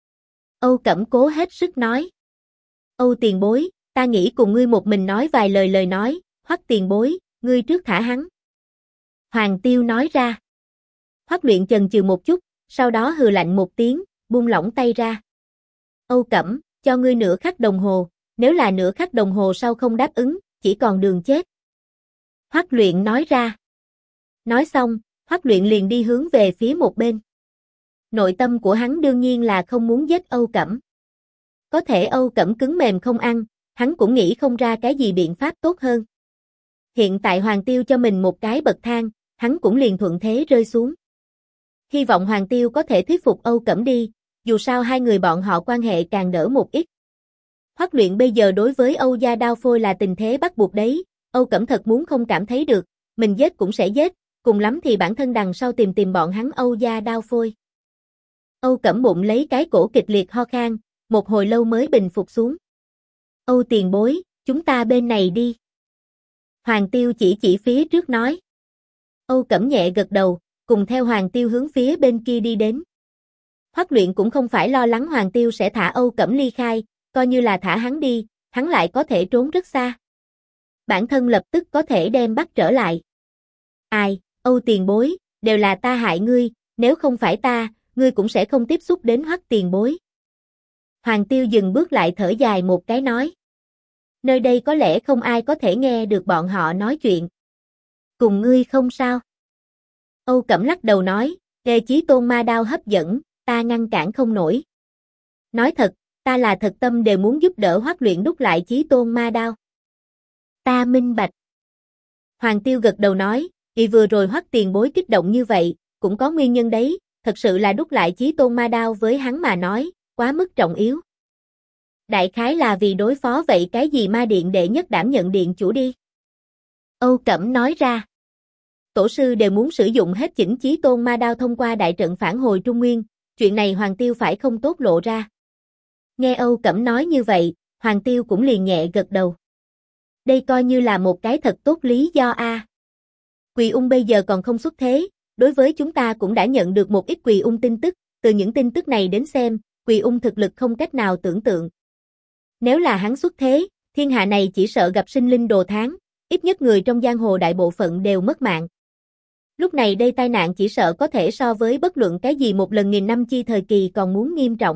Speaker 1: Âu Cẩm cố hết sức nói. Âu tiền bối, ta nghĩ cùng ngươi một mình nói vài lời nói, Hoắc tiền bối, ngươi trước thả hắn. Hoàng Tiêu nói ra. Hoắc Luyện chần chừ một chút, sau đó hừ lạnh một tiếng, buông lỏng tay ra. Âu Cẩm, cho ngươi nửa khắc đồng hồ, nếu là nửa khắc đồng hồ sau không đáp ứng, chỉ còn đường chết. Hoắc Luyện nói ra. Nói xong, Hoắc Luyện liền đi hướng về phía một bên. Nội tâm của hắn đương nhiên là không muốn giết Âu Cẩm. Có thể Âu Cẩm cứng mềm không ăn, hắn cũng nghĩ không ra cái gì biện pháp tốt hơn. Hiện tại Hoàng Tiêu cho mình một cái bậc thang, hắn cũng liền thuận thế rơi xuống. Hy vọng Hoàng Tiêu có thể thuyết phục Âu Cẩm đi, dù sao hai người bọn họ quan hệ càng đỡ một ít. Hoắc Luyện bây giờ đối với Âu gia đao phôi là tình thế bắt buộc đấy, Âu Cẩm thật muốn không cảm thấy được, mình giết cũng sẽ giết, cùng lắm thì bản thân đằng sau tìm bọn hắn Âu gia đao phôi. Âu Cẩm bụng lấy cái cổ kịch liệt ho khan, một hồi lâu mới bình phục xuống. Âu tiền bối, chúng ta bên này đi. Hoàng Tiêu chỉ phía trước nói. Âu Cẩm nhẹ gật đầu, cùng theo Hoàng Tiêu hướng phía bên kia đi đến. Hoắc Luyện cũng không phải lo lắng Hoàng Tiêu sẽ thả Âu Cẩm ly khai, coi như là thả hắn đi, hắn lại có thể trốn rất xa. Bản thân lập tức có thể đem bắt trở lại. Ai, Âu tiền bối, đều là ta hại ngươi, nếu không phải ta, ngươi cũng sẽ không tiếp xúc đến Hoắc tiền bối. Hoàng Tiêu dừng bước lại thở dài một cái nói. Nơi đây có lẽ không ai có thể nghe được bọn họ nói chuyện. Cùng ngươi không sao. Âu Cẩm lắc đầu nói, Ê chí tôn ma đao hấp dẫn, ta ngăn cản không nổi. Nói thật, ta là thật tâm đều muốn giúp đỡ Hoắc Luyện đúc lại chí tôn ma đao. Ta minh bạch. Hoàng Tiêu gật đầu nói, vì vừa rồi Hoắc tiền bối kích động như vậy, cũng có nguyên nhân đấy, thật sự là đúc lại chí tôn ma đao với hắn mà nói, quá mức trọng yếu. Đại khái là vì đối phó vậy cái gì ma điện đệ nhất đảm nhận điện chủ đi. Âu Cẩm nói ra. Tổ sư đều muốn sử dụng hết chỉnh chí tôn ma đao thông qua đại trận phản hồi Trung Nguyên, chuyện này Hoàng Tiêu phải không tốt lộ ra. Nghe Âu Cẩm nói như vậy, Hoàng Tiêu cũng liền nhẹ gật đầu. Đây coi như là một cái thật tốt lý do a. Quỳ ung bây giờ còn không xuất thế, đối với chúng ta cũng đã nhận được một ít Quỳ ung tin tức, từ những tin tức này đến xem, Quỳ ung thực lực không cách nào tưởng tượng. Nếu là hắn xuất thế, thiên hạ này chỉ sợ gặp sinh linh đồ thán, ít nhất người trong giang hồ đại bộ phận đều mất mạng. Lúc này đây tai nạn chỉ sợ có thể so với bất luận cái gì một lần nghìn năm chi thời kỳ còn muốn nghiêm trọng.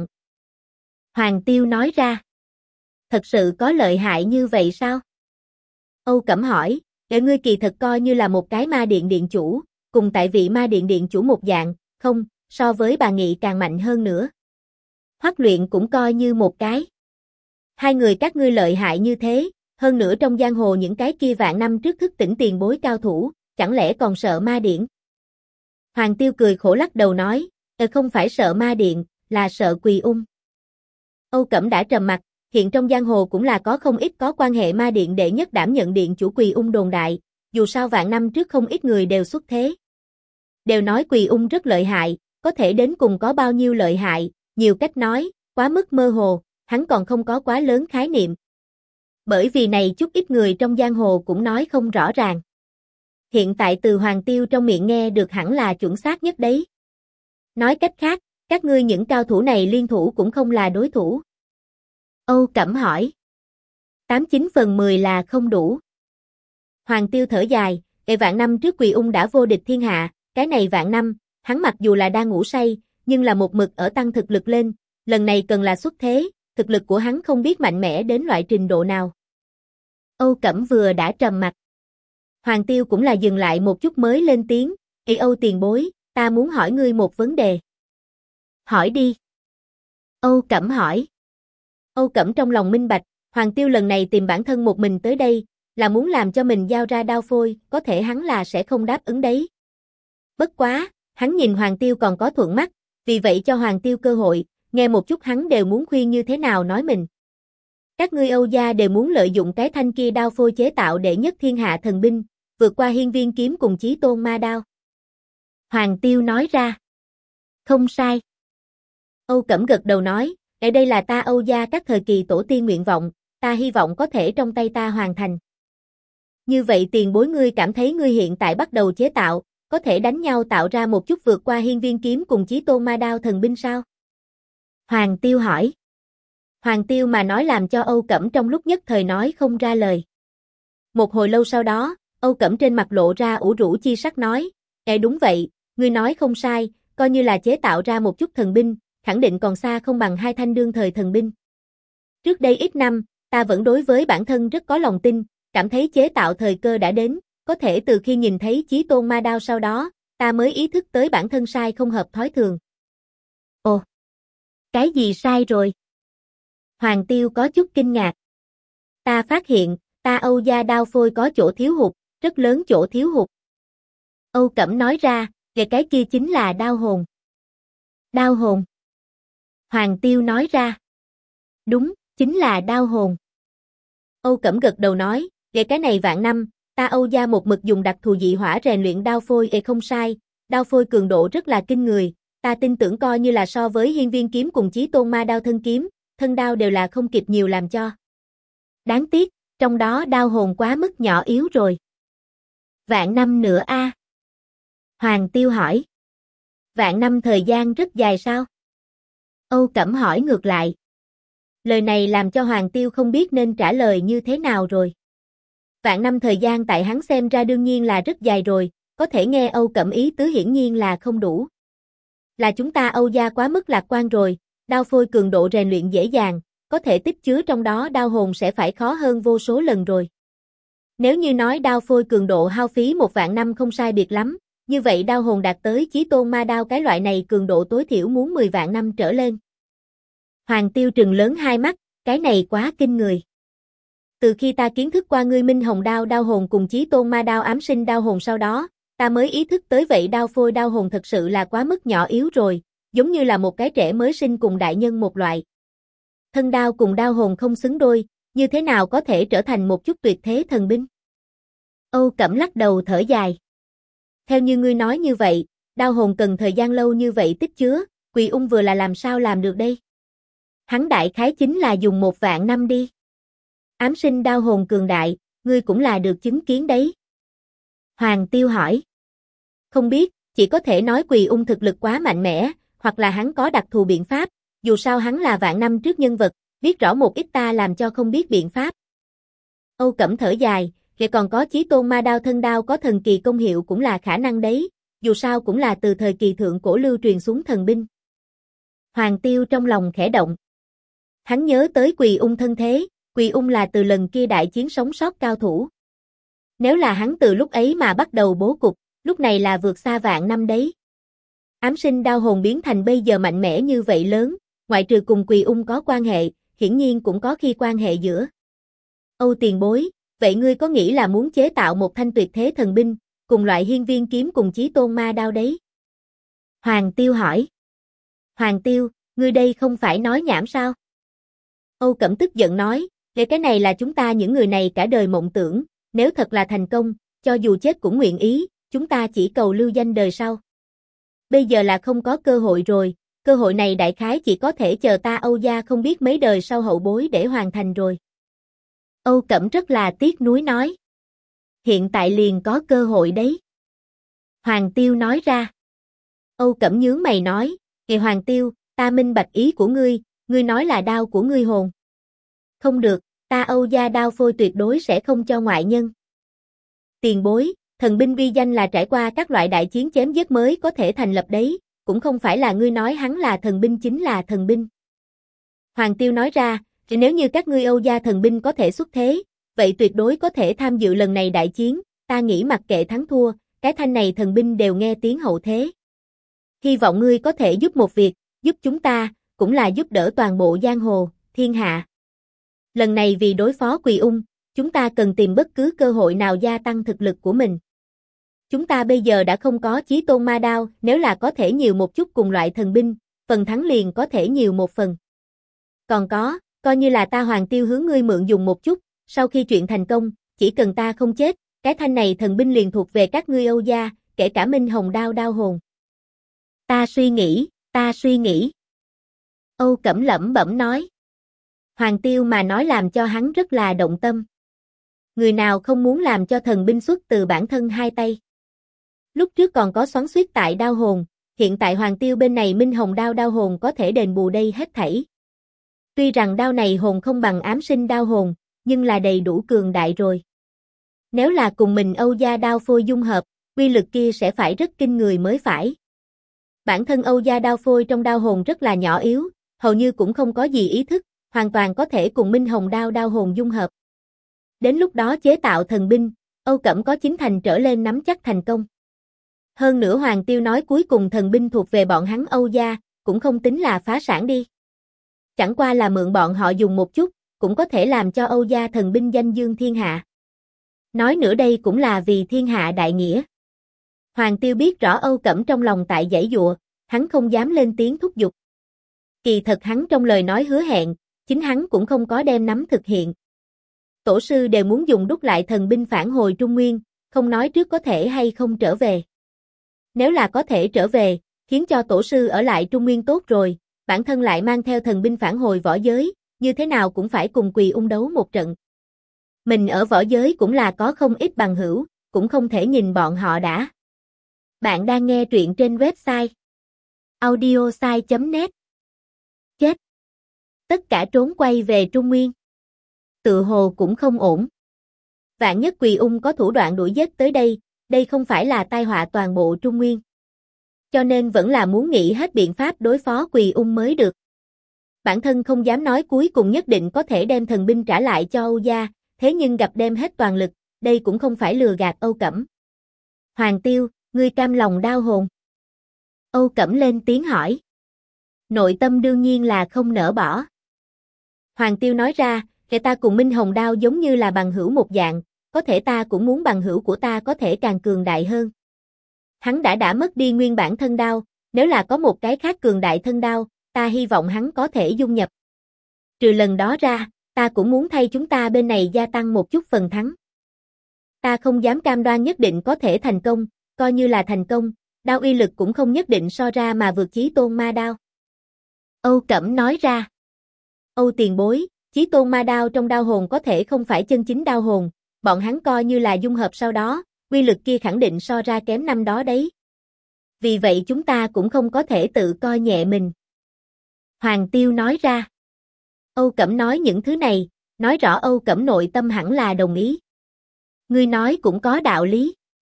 Speaker 1: Hoàng Tiêu nói ra. Thật sự có lợi hại như vậy sao? Âu Cẩm hỏi, để ngươi kỳ thật coi như là một cái ma điện điện chủ, cùng tại vị ma điện điện chủ một dạng, không, so với bà Nghị càng mạnh hơn nữa. Hoắc Luyện cũng coi như một cái. Hai người các ngươi lợi hại như thế, hơn nữa trong giang hồ những cái kia vạn năm trước thức tỉnh tiền bối cao thủ, chẳng lẽ còn sợ ma điện? Hoàng Tiêu cười khổ lắc đầu nói, không phải sợ ma điện, là sợ Quỳ ung. Âu Cẩm đã trầm mặt, hiện trong giang hồ cũng là có không ít có quan hệ ma điện đệ nhất đảm nhận điện chủ Quỳ Ung đồn đại, dù sao vạn năm trước không ít người đều xuất thế. Đều nói Quỳ Ung rất lợi hại, có thể đến cùng có bao nhiêu lợi hại, nhiều cách nói, quá mức mơ hồ, hắn còn không có quá lớn khái niệm. Bởi vì này chút ít người trong giang hồ cũng nói không rõ ràng. Hiện tại từ Hoàng Tiêu trong miệng nghe được hẳn là chuẩn xác nhất đấy. Nói cách khác, các ngươi những cao thủ này liên thủ cũng không là đối thủ. Âu Cẩm hỏi. 89/10 là không đủ. Hoàng Tiêu thở dài, vạn năm trước Quỳ Ung đã vô địch thiên hạ, cái này vạn năm, hắn mặc dù là đang ngủ say, nhưng là một mực ở tăng thực lực lên, lần này cần là xuất thế, thực lực của hắn không biết mạnh mẽ đến loại trình độ nào. Âu Cẩm vừa đã trầm mặt. Hoàng Tiêu cũng là dừng lại một chút mới lên tiếng, Âu tiền bối, ta muốn hỏi ngươi một vấn đề. Hỏi đi. Âu Cẩm hỏi. Âu Cẩm trong lòng minh bạch, Hoàng Tiêu lần này tìm bản thân một mình tới đây, là muốn làm cho mình giao ra đao phôi, có thể hắn là sẽ không đáp ứng đấy. Bất quá, hắn nhìn Hoàng Tiêu còn có thuận mắt, vì vậy cho Hoàng Tiêu cơ hội, nghe một chút hắn đều muốn khuyên như thế nào nói mình. Các ngươi Âu gia đều muốn lợi dụng cái thanh kia đao phôi chế tạo đệ nhất thiên hạ thần binh, vượt qua hiên viên kiếm cùng chí tôn ma đao. Hoàng Tiêu nói ra. Không sai. Âu Cẩm gật đầu nói, ở đây là ta Âu gia các thời kỳ tổ tiên nguyện vọng, ta hy vọng có thể trong tay ta hoàn thành. Như vậy tiền bối ngươi cảm thấy ngươi hiện tại bắt đầu chế tạo, có thể đánh nhau tạo ra một chút vượt qua hiên viên kiếm cùng chí tôn ma đao thần binh sao? Hoàng Tiêu hỏi. Hoàng Tiêu mà nói làm cho Âu Cẩm trong lúc nhất thời nói không ra lời. Một hồi lâu sau đó, Âu Cẩm trên mặt lộ ra ủ rũ chi sắc nói, đúng vậy, ngươi nói không sai, coi như là chế tạo ra một chút thần binh, khẳng định còn xa không bằng hai thanh đương thời thần binh. Trước đây ít năm, ta vẫn đối với bản thân rất có lòng tin, cảm thấy chế tạo thời cơ đã đến, có thể từ khi nhìn thấy chí tôn ma đao sau đó, ta mới ý thức tới bản thân sai không hợp thói thường. Ồ, cái gì sai rồi? Hoàng Tiêu có chút kinh ngạc. Ta phát hiện, ta Âu gia đao phôi có chỗ thiếu hụt, rất lớn chỗ thiếu hụt. Âu Cẩm nói ra, về cái kia chính là đao hồn. Đao hồn. Hoàng Tiêu nói ra. Đúng, chính là đao hồn. Âu Cẩm gật đầu nói, về cái này vạn năm, ta Âu gia một mực dùng đặc thù dị hỏa rèn luyện đao phôi không sai, đao phôi cường độ rất là kinh người, ta tin tưởng coi như là so với hiên viên kiếm cùng chí tôn ma đao thân kiếm, thân đao đều là không kịp nhiều làm cho. Đáng tiếc, trong đó đao hồn quá mức nhỏ yếu rồi. Vạn năm nữa a? Hoàng Tiêu hỏi. Vạn năm thời gian rất dài sao? Âu Cẩm hỏi ngược lại. Lời này làm cho Hoàng Tiêu không biết nên trả lời như thế nào rồi. Vạn năm thời gian tại hắn xem ra đương nhiên là rất dài rồi, có thể nghe Âu Cẩm ý tứ hiển nhiên là không đủ. Là chúng ta Âu gia quá mức lạc quan rồi, đao phôi cường độ rèn luyện dễ dàng, có thể tích chứa trong đó đao hồn sẽ phải khó hơn vô số lần rồi. Nếu như nói đao phôi cường độ hao phí một vạn năm không sai biệt lắm, như vậy đao hồn đạt tới chí tôn ma đao cái loại này cường độ tối thiểu muốn 10 vạn năm trở lên. Hoàng Tiêu trừng lớn hai mắt, cái này quá kinh người. Từ khi ta kiến thức qua ngươi minh hồng đao đao hồn cùng chí tôn ma đao ám sinh đao hồn sau đó, ta mới ý thức tới vậy đao phôi đao hồn thật sự là quá mức nhỏ yếu rồi, giống như là một cái trẻ mới sinh cùng đại nhân một loại. Thân đao cùng đao hồn không xứng đôi, như thế nào có thể trở thành một chút tuyệt thế thần binh? Âu Cẩm lắc đầu thở dài. Theo như ngươi nói như vậy, đao hồn cần thời gian lâu như vậy tích chứa, Quỳ Ung vừa là làm sao làm được đây? Hắn đại khái chính là dùng 1 vạn năm đi. Ám sinh đao hồn cường đại, ngươi cũng là được chứng kiến đấy. Hoàng Tiêu hỏi. Không biết, chỉ có thể nói Quỳ Ung thực lực quá mạnh mẽ, hoặc là hắn có đặc thù biện pháp, dù sao hắn là vạn năm trước nhân vật, biết rõ một ít ta làm cho không biết biện pháp. Âu Cẩm thở dài, kể còn có chí tôn ma đao thân đao có thần kỳ công hiệu cũng là khả năng đấy, dù sao cũng là từ thời kỳ thượng cổ lưu truyền xuống thần binh. Hoàng Tiêu trong lòng khẽ động. Hắn nhớ tới Quỳ Ung thân thế, Quỳ Ung là từ lần kia đại chiến sống sót cao thủ. Nếu là hắn từ lúc ấy mà bắt đầu bố cục, lúc này là vượt xa vạn năm đấy. Ám sinh đao hồn biến thành bây giờ mạnh mẽ như vậy lớn, ngoại trừ cùng Quỳ Ung có quan hệ, hiển nhiên cũng có khi quan hệ giữa. Âu tiền bối, vậy ngươi có nghĩ là muốn chế tạo một thanh tuyệt thế thần binh, cùng loại hiên viên kiếm cùng chí tôn ma đao đấy? Hoàng Tiêu hỏi. Hoàng Tiêu, ngươi đây không phải nói nhảm sao? Âu Cẩm tức giận nói, cái này là chúng ta những người này cả đời mộng tưởng, nếu thật là thành công, cho dù chết cũng nguyện ý, chúng ta chỉ cầu lưu danh đời sau. Bây giờ là không có cơ hội rồi, cơ hội này đại khái chỉ có thể chờ ta Âu gia không biết mấy đời sau hậu bối để hoàn thành rồi. Âu Cẩm rất là tiếc nuối nói. Hiện tại liền có cơ hội đấy. Hoàng Tiêu nói ra. Âu Cẩm nhướng mày nói, kìa Hoàng Tiêu, ta minh bạch ý của ngươi nói là đao của ngươi hồn. Không được, ta Âu gia đao phôi tuyệt đối sẽ không cho ngoại nhân. Tiền bối, thần binh uy danh là trải qua các loại đại chiến chém giết mới có thể thành lập đấy, cũng không phải là ngươi nói hắn là thần binh chính là thần binh. Hoàng Tiêu nói ra, nếu như các ngươi Âu gia thần binh có thể xuất thế, vậy tuyệt đối có thể tham dự lần này đại chiến, ta nghĩ mặc kệ thắng thua, cái thanh này thần binh đều nghe tiếng hậu thế. Hy vọng ngươi có thể giúp một việc, giúp chúng ta, cũng là giúp đỡ toàn bộ giang hồ, thiên hạ. Lần này vì đối phó Quỳ Ung, chúng ta cần tìm bất cứ cơ hội nào gia tăng thực lực của mình. Chúng ta bây giờ đã không có Chí Tôn Ma Đao, nếu là có thể nhiều một chút cùng loại thần binh, phần thắng liền có thể nhiều một phần. Còn có, coi như là ta Hoàng Tiêu hướng ngươi mượn dùng một chút, sau khi chuyện thành công, chỉ cần ta không chết, cái thanh này thần binh liền thuộc về các ngươi Âu gia, kể cả Minh Hồng Đao đao hồn. Ta suy nghĩ. Âu Cẩm lẩm bẩm nói. Hoàng Tiêu mà nói làm cho hắn rất là động tâm. Người nào không muốn làm cho thần binh xuất từ bản thân hai tay. Lúc trước còn có xoắn xuýt tại đao hồn, hiện tại Hoàng Tiêu bên này Minh Hồng Đao đao hồn có thể đền bù đây hết thảy. Tuy rằng đao này hồn không bằng ám sinh đao hồn, nhưng là đầy đủ cường đại rồi. Nếu là cùng mình Âu gia đao phôi dung hợp, uy lực kia sẽ phải rất kinh người mới phải. Bản thân Âu gia đao phôi trong đao hồn rất là nhỏ yếu, hầu như cũng không có gì ý thức, hoàn toàn có thể cùng Minh Hồng Đao đao hồn dung hợp. Đến lúc đó chế tạo thần binh, Âu Cẩm có 9 thành trở lên nắm chắc thành công. Hơn nữa Hoàng Tiêu nói cuối cùng thần binh thuộc về bọn hắn Âu gia, cũng không tính là phá sản đi. Chẳng qua là mượn bọn họ dùng một chút, cũng có thể làm cho Âu gia thần binh danh dương thiên hạ. Nói nữa đây cũng là vì thiên hạ đại nghĩa. Hoàng Tiêu biết rõ Âu Cẩm trong lòng tại giãy giụa, hắn không dám lên tiếng thúc giục. Kỳ thật hắn trong lời nói hứa hẹn, chính hắn cũng không có đem nắm thực hiện. Tổ sư đều muốn dùng đúc lại thần binh phản hồi Trung Nguyên, không nói trước có thể hay không trở về. Nếu là có thể trở về, khiến cho tổ sư ở lại Trung Nguyên tốt rồi, bản thân lại mang theo thần binh phản hồi võ giới, như thế nào cũng phải cùng Quỳ Ung đấu một trận. Mình ở võ giới cũng là có không ít bằng hữu, cũng không thể nhìn bọn họ đã. Bạn đang nghe truyện trên website audiosai.net. Chết! Tất cả trốn quay về Trung Nguyên. Tự hồ cũng không ổn. Vạn nhất Quỳ Ung có thủ đoạn đuổi giết tới đây không phải là tai họa toàn bộ Trung Nguyên. Cho nên vẫn là muốn nghĩ hết biện pháp đối phó Quỳ Ung mới được. Bản thân không dám nói cuối cùng nhất định có thể đem thần binh trả lại cho Âu gia, thế nhưng gặp đem hết toàn lực, đây cũng không phải lừa gạt Âu Cẩm. Hoàng Tiêu, ngươi cam lòng đao hồn? Âu Cẩm lên tiếng hỏi. Nội tâm đương nhiên là không nỡ bỏ. Hoàng Tiêu nói ra, kẻ ta cùng Minh Hồng Đao giống như là bằng hữu một dạng, có thể ta cũng muốn bằng hữu của ta có thể càng cường đại hơn. Hắn đã mất đi nguyên bản thân đao, nếu là có một cái khác cường đại thân đao, ta hy vọng hắn có thể dung nhập. Trừ lần đó ra, ta cũng muốn thay chúng ta bên này gia tăng một chút phần thắng. Ta không dám cam đoan nhất định có thể thành công, coi như là thành công, đao uy lực cũng không nhất định so ra mà vượt Chí Tôn Ma Đao. Âu Cẩm nói ra. Âu tiền bối, Chí Tôn Ma Đao trong đao hồn có thể không phải chân chính đao hồn, bọn hắn coi như là dung hợp sau đó, uy lực kia khẳng định so ra kém năm đó đấy. Vì vậy chúng ta cũng không có thể tự coi nhẹ mình. Hoàng Tiêu nói ra. Âu Cẩm nói những thứ này, nói rõ Âu Cẩm nội tâm hẳn là đồng ý. Ngươi nói cũng có đạo lý.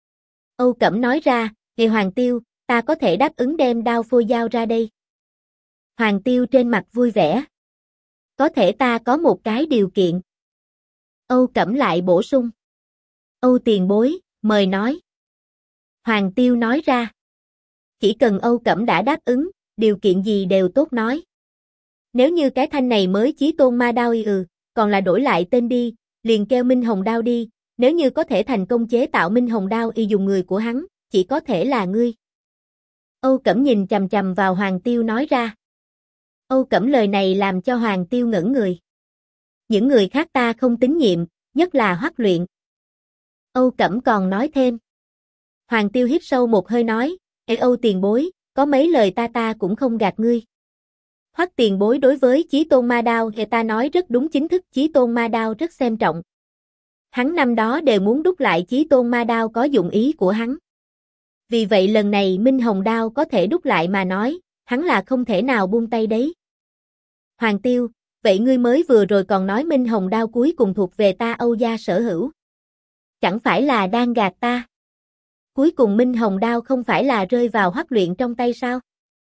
Speaker 1: Âu Cẩm nói ra, Ngày Hoàng Tiêu, ta có thể đáp ứng đem đao phôi giao ra đây. Hoàng Tiêu trên mặt vui vẻ. Có thể ta có một cái điều kiện. Âu Cẩm lại bổ sung. Âu tiền bối, mời nói. Hoàng Tiêu nói ra. Chỉ cần Âu Cẩm đã đáp ứng, điều kiện gì đều tốt nói. Nếu như cái thanh này mới Chí Tôn Ma Đao còn là đổi lại tên đi, liền kêu Minh Hồng Đao đi, nếu như có thể thành công chế tạo Minh Hồng Đao dùng người của hắn, chỉ có thể là ngươi. Âu Cẩm nhìn chằm chằm vào Hoàng Tiêu nói ra. Âu Cẩm lời này làm cho Hoàng Tiêu ngẩn người. Những người khác ta không tín nhiệm, nhất là Hoắc Luyện. Âu Cẩm còn nói thêm. Hoàng Tiêu hít sâu một hơi nói, Âu tiền bối, có mấy lời ta cũng không gạt ngươi. Hoắc tiền bối đối với Chí Tôn Ma Đao ta nói rất đúng, chính thức Chí Tôn Ma Đao rất xem trọng. Hắn năm đó đều muốn đúc lại Chí Tôn Ma Đao có dụng ý của hắn. Vì vậy lần này Minh Hồng Đao có thể đúc lại mà nói, hắn là không thể nào buông tay đấy. Hoàng Tiêu, vậy ngươi mới vừa rồi còn nói Minh Hồng Đao cuối cùng thuộc về ta Âu gia sở hữu. Chẳng phải là đang gạt ta? Cuối cùng Minh Hồng Đao không phải là rơi vào Hoắc Luyện trong tay sao?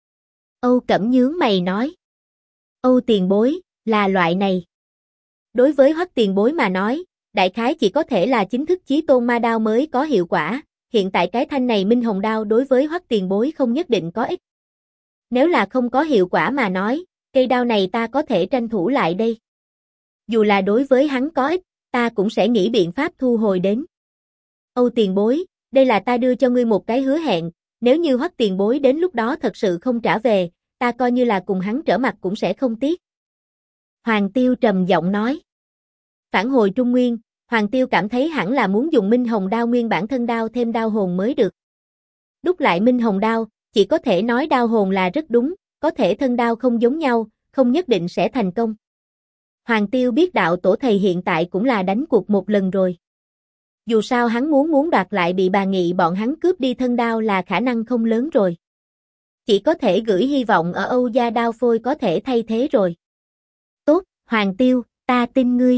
Speaker 1: Âu Cẩm nhướng mày nói. Âu tiền bối, là loại này. Đối với Hoắc tiền bối mà nói, đại khái chỉ có thể là chính thức Chí Tôn Ma Đao mới có hiệu quả, hiện tại cái thanh này Minh Hồng Đao đối với Hoắc tiền bối không nhất định có ích. Nếu là không có hiệu quả mà nói, cây đao này ta có thể tranh thủ lại đây. Dù là đối với hắn có ích, ta cũng sẽ nghĩ biện pháp thu hồi đến. Âu tiền bối, đây là ta đưa cho ngươi một cái hứa hẹn, nếu như Hoắc tiền bối đến lúc đó thật sự không trả về, ta coi như là cùng hắn trở mặt cũng sẽ không tiếc. Hoàng Tiêu trầm giọng nói. Phản hồi Trung Nguyên, Hoàng Tiêu cảm thấy hẳn là muốn dùng Minh Hồng Đao nguyên bản thân đao thêm đao hồn mới được. Đúc lại Minh Hồng Đao, chỉ có thể nói đao hồn là rất đúng, có thể thân đao không giống nhau, không nhất định sẽ thành công. Hoàng Tiêu biết đạo tổ thầy hiện tại cũng là đánh cuộc một lần rồi. Dù sao hắn muốn đoạt lại bị bà Nghị bọn hắn cướp đi thân đao là khả năng không lớn rồi. Chỉ có thể gửi hy vọng ở Âu gia đao phôi có thể thay thế rồi. Tốt, Hoàng Tiêu, ta tin ngươi.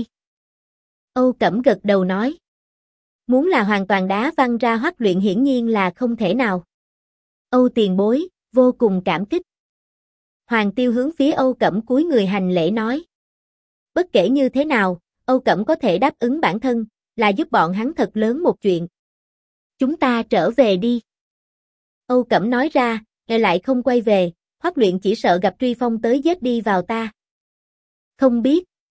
Speaker 1: Âu Cẩm gật đầu nói. Muốn là hoàn toàn đá văng ra Hoắc Luyện hiển nhiên là không thể nào. Âu tiền bối, vô cùng cảm kích. Hoàng Tiêu hướng phía Âu Cẩm cúi người hành lễ nói. Bất kể như thế nào, Âu Cẩm có thể đáp ứng bản thân, là giúp bọn hắn thật lớn một chuyện. Chúng ta trở về đi. Âu Cẩm nói ra, lại không quay về, Hoắc Luyện chỉ sợ gặp Truy Phong tới giết đi vào ta. Không biết.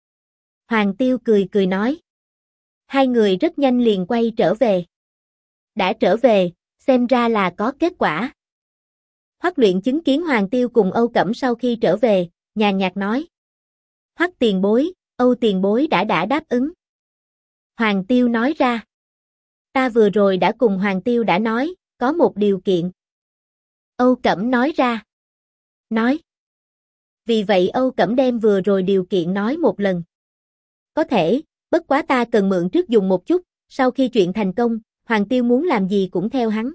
Speaker 1: Hoàng Tiêu cười nói. Hai người rất nhanh liền quay trở về. Đã trở về, xem ra là có kết quả. Hoắc Luyện chứng kiến Hoàng Tiêu cùng Âu Cẩm sau khi trở về, nhàn nhạt nói. Hoắc tiền bối, Âu tiền bối đã đáp ứng. Hoàng Tiêu nói ra. Ta vừa rồi đã cùng Hoàng Tiêu đã nói, có một điều kiện. Âu Cẩm nói ra. Nói. Vì vậy Âu Cẩm đem vừa rồi điều kiện nói một lần. Có thể, bất quá ta cần mượn trước dùng một chút, sau khi chuyện thành công, Hoàng Tiêu muốn làm gì cũng theo hắn.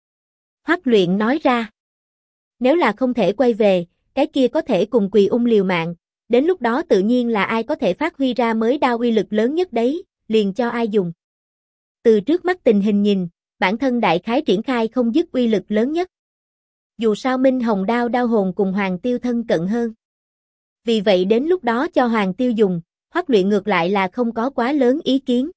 Speaker 1: Hoắc Luyện nói ra. Nếu là không thể quay về, cái kia có thể cùng Quỳ Ung liều mạng, đến lúc đó tự nhiên là ai có thể phát huy ra mới đao uy lực lớn nhất đấy, liền cho ai dùng. Từ trước mắt tình hình nhìn, bản thân đại khái triển khai không dứt uy lực lớn nhất. Dù sao Minh Hồng Đao đao hồn cùng Hoàng Tiêu thân cận hơn. Vì vậy đến lúc đó cho Hoàng Tiêu dùng, Hoắc Luyện ngược lại là không có quá lớn ý kiến.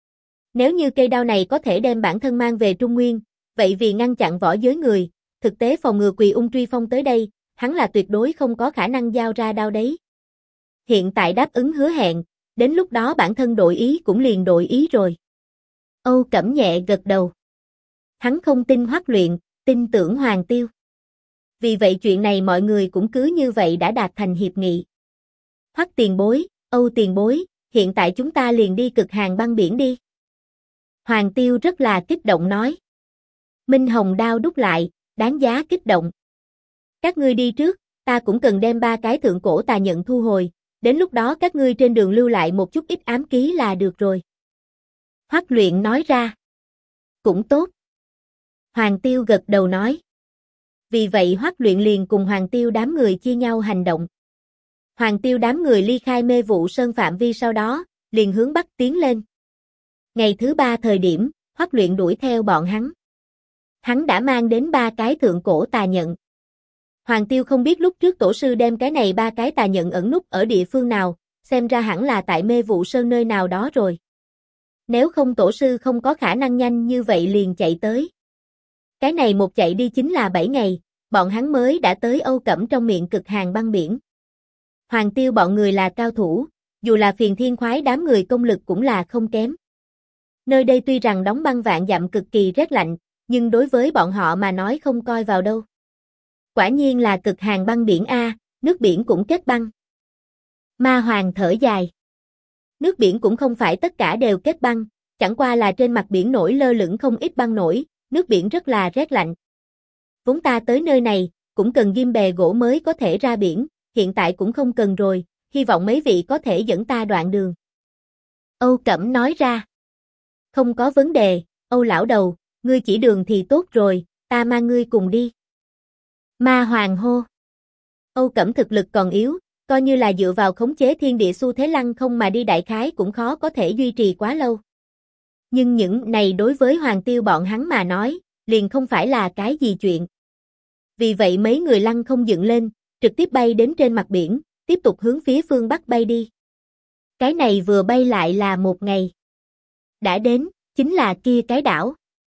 Speaker 1: Nếu như cây đao này có thể đem bản thân mang về Trung Nguyên, vậy vì ngăn chặn võ giới người, thực tế phòng ngừa Quỳ Ung truy phong tới đây, hắn là tuyệt đối không có khả năng giao ra đao đấy. Hiện tại đáp ứng hứa hẹn, đến lúc đó bản thân đổi ý cũng liền đổi ý rồi. Âu Cẩm nhẹ gật đầu. Hắn không tin Hoắc Luyện, tin tưởng Hoàng Tiêu. Vì vậy chuyện này mọi người cũng cứ như vậy đã đạt thành hiệp nghị. Hoắc tiền bối, Âu tiền bối, hiện tại chúng ta liền đi Cực Hàn băng biển đi. Hoàng Tiêu rất là kích động nói. Minh Hồng Đao đúc lại, đáng giá kích động. Các ngươi đi trước, ta cũng cần đem 3 cái thượng cổ tà nhận thu hồi, đến lúc đó các ngươi trên đường lưu lại một chút ít ám ký là được rồi. Hoắc Luyện nói ra. Cũng tốt. Hoàng Tiêu gật đầu nói. Vì vậy Hoắc Luyện liền cùng Hoàng Tiêu đám người chia nhau hành động. Hoàng Tiêu đám người ly khai Mê Vụ Sơn phạm vi sau đó, liền hướng bắc tiến lên. Ngày thứ 3 thời điểm, Hoắc Luyện đuổi theo bọn hắn. Hắn đã mang đến 3 cái thượng cổ tà nhận. Hoàng Tiêu không biết lúc trước tổ sư đem cái này 3 cái tà nhận ẩn núp ở địa phương nào, xem ra hẳn là tại Mê Vụ Sơn nơi nào đó rồi. Nếu không tổ sư không có khả năng nhanh như vậy liền chạy tới. Cái này một chạy đi chính là 7 ngày, bọn hắn mới đã tới Âu Cẩm trong miệng Cực Hàn băng biển. Hoàng Tiêu bọn người là cao thủ, dù là Phiền Thiên khoái đám người công lực cũng là không kém. Nơi đây tuy rằng đóng băng vạn dặm cực kỳ rét lạnh, nhưng đối với bọn họ mà nói không coi vào đâu. Quả nhiên là Cực Hàn băng biển a, nước biển cũng kết băng. Ma Hoàng thở dài. Nước biển cũng không phải tất cả đều kết băng, chẳng qua là trên mặt biển nổi lơ lửng không ít băng nổi, nước biển rất là rét lạnh. Vốn ta tới nơi này, cũng cần ghim bè gỗ mới có thể ra biển, hiện tại cũng không cần rồi, hy vọng mấy vị có thể dẫn ta đoạn đường. Âu Cẩm nói ra. Không có vấn đề, Âu lão đầu, ngươi chỉ đường thì tốt rồi, ta mang ngươi cùng đi. Ma Hoàng hô. Âu Cẩm thực lực còn yếu, coi như là dựa vào khống chế thiên địa xu thế lăng không mà đi đại khái cũng khó có thể duy trì quá lâu. Nhưng những này đối với Hoàng Tiêu bọn hắn mà nói, liền không phải là cái gì chuyện. Vì vậy mấy người lăng không dựng lên, trực tiếp bay đến trên mặt biển, tiếp tục hướng phía phương Bắc bay đi. Cái này vừa bay lại là một ngày. Đã đến, chính là kia cái đảo.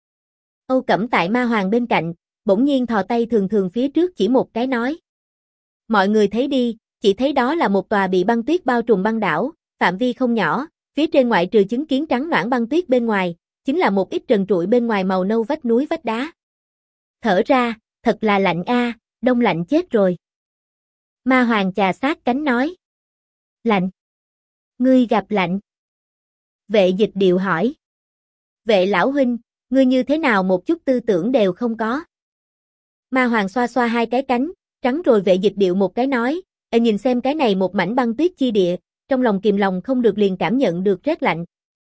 Speaker 1: Âu Cẩm tại Ma Hoàng bên cạnh, bỗng nhiên thò tay thường thường phía trước chỉ một cái nói. Mọi người thấy đi, chỉ thấy đó là một tòa bị băng tuyết bao trùm băng đảo, phạm vi không nhỏ, phía trên ngoại trừ chứng kiến trắng noãn băng tuyết bên ngoài, chính là một ít trần trụi bên ngoài màu nâu vách núi vách đá. Thở ra, thật là lạnh a, đông lạnh chết rồi. Ma Hoàng chà sát cánh nói. Lạnh. Ngươi gặp lạnh. Vệ Dịch Điệu hỏi. Vệ lão huynh, ngươi như thế nào một chút tư tưởng đều không có. Ma Hoàng xoa xoa hai cái cánh, trắng rồi Vệ Dịch Điệu một cái nói, nhìn xem cái này một mảnh băng tuyết chi địa, trong lòng kìm lòng không được liền cảm nhận được rét lạnh.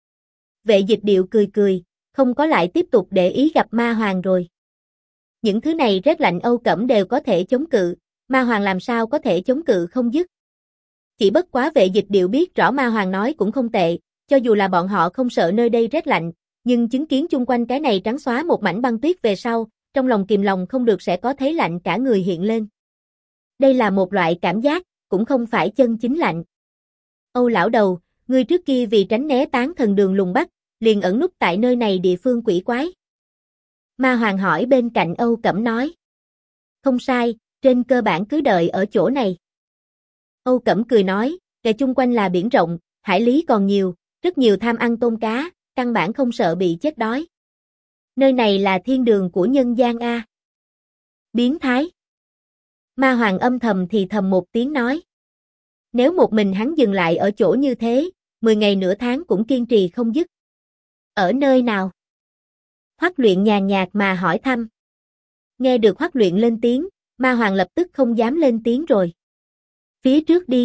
Speaker 1: Vệ Dịch Điệu cười cười, không có lại tiếp tục để ý gặp Ma Hoàng rồi. Những thứ này rét lạnh Âu Cẩm đều có thể chống cự, Ma Hoàng làm sao có thể chống cự không dứt. Chỉ bất quá Vệ Dịch Điệu biết rõ Ma Hoàng nói cũng không tệ, cho dù là bọn họ không sợ nơi đây rét lạnh, nhưng chứng kiến chung quanh cái này trắng xóa một mảnh băng tuyết về sau, trong lòng kìm lòng không được sẽ có thấy lạnh cả người hiện lên. Đây là một loại cảm giác, cũng không phải chân chính lạnh. Âu lão đầu, ngươi trước kia vì tránh né tán thần đường lùng bắt, liền ẩn núp tại nơi này địa phương quỷ quái. Ma Hoàng hỏi bên cạnh Âu Cẩm nói. Không sai, trên cơ bản cứ đợi ở chỗ này. Âu Cẩm cười nói, kề chung quanh là biển rộng, hải lý còn nhiều, rất nhiều tham ăn tôm cá, căn bản không sợ bị chết đói. Nơi này là thiên đường của nhân gian a. Biến thái. Ma Hoàng âm thầm thì thầm một tiếng nói. Nếu một mình hắn dừng lại ở chỗ như thế, 10 ngày nửa tháng cũng kiên trì không dứt. Ở nơi nào? Hoắc Luyện nhàn nhạt mà hỏi thăm. Nghe được Hoắc Luyện lên tiếng, Ma Hoàng lập tức không dám lên tiếng rồi. Phía trước đi.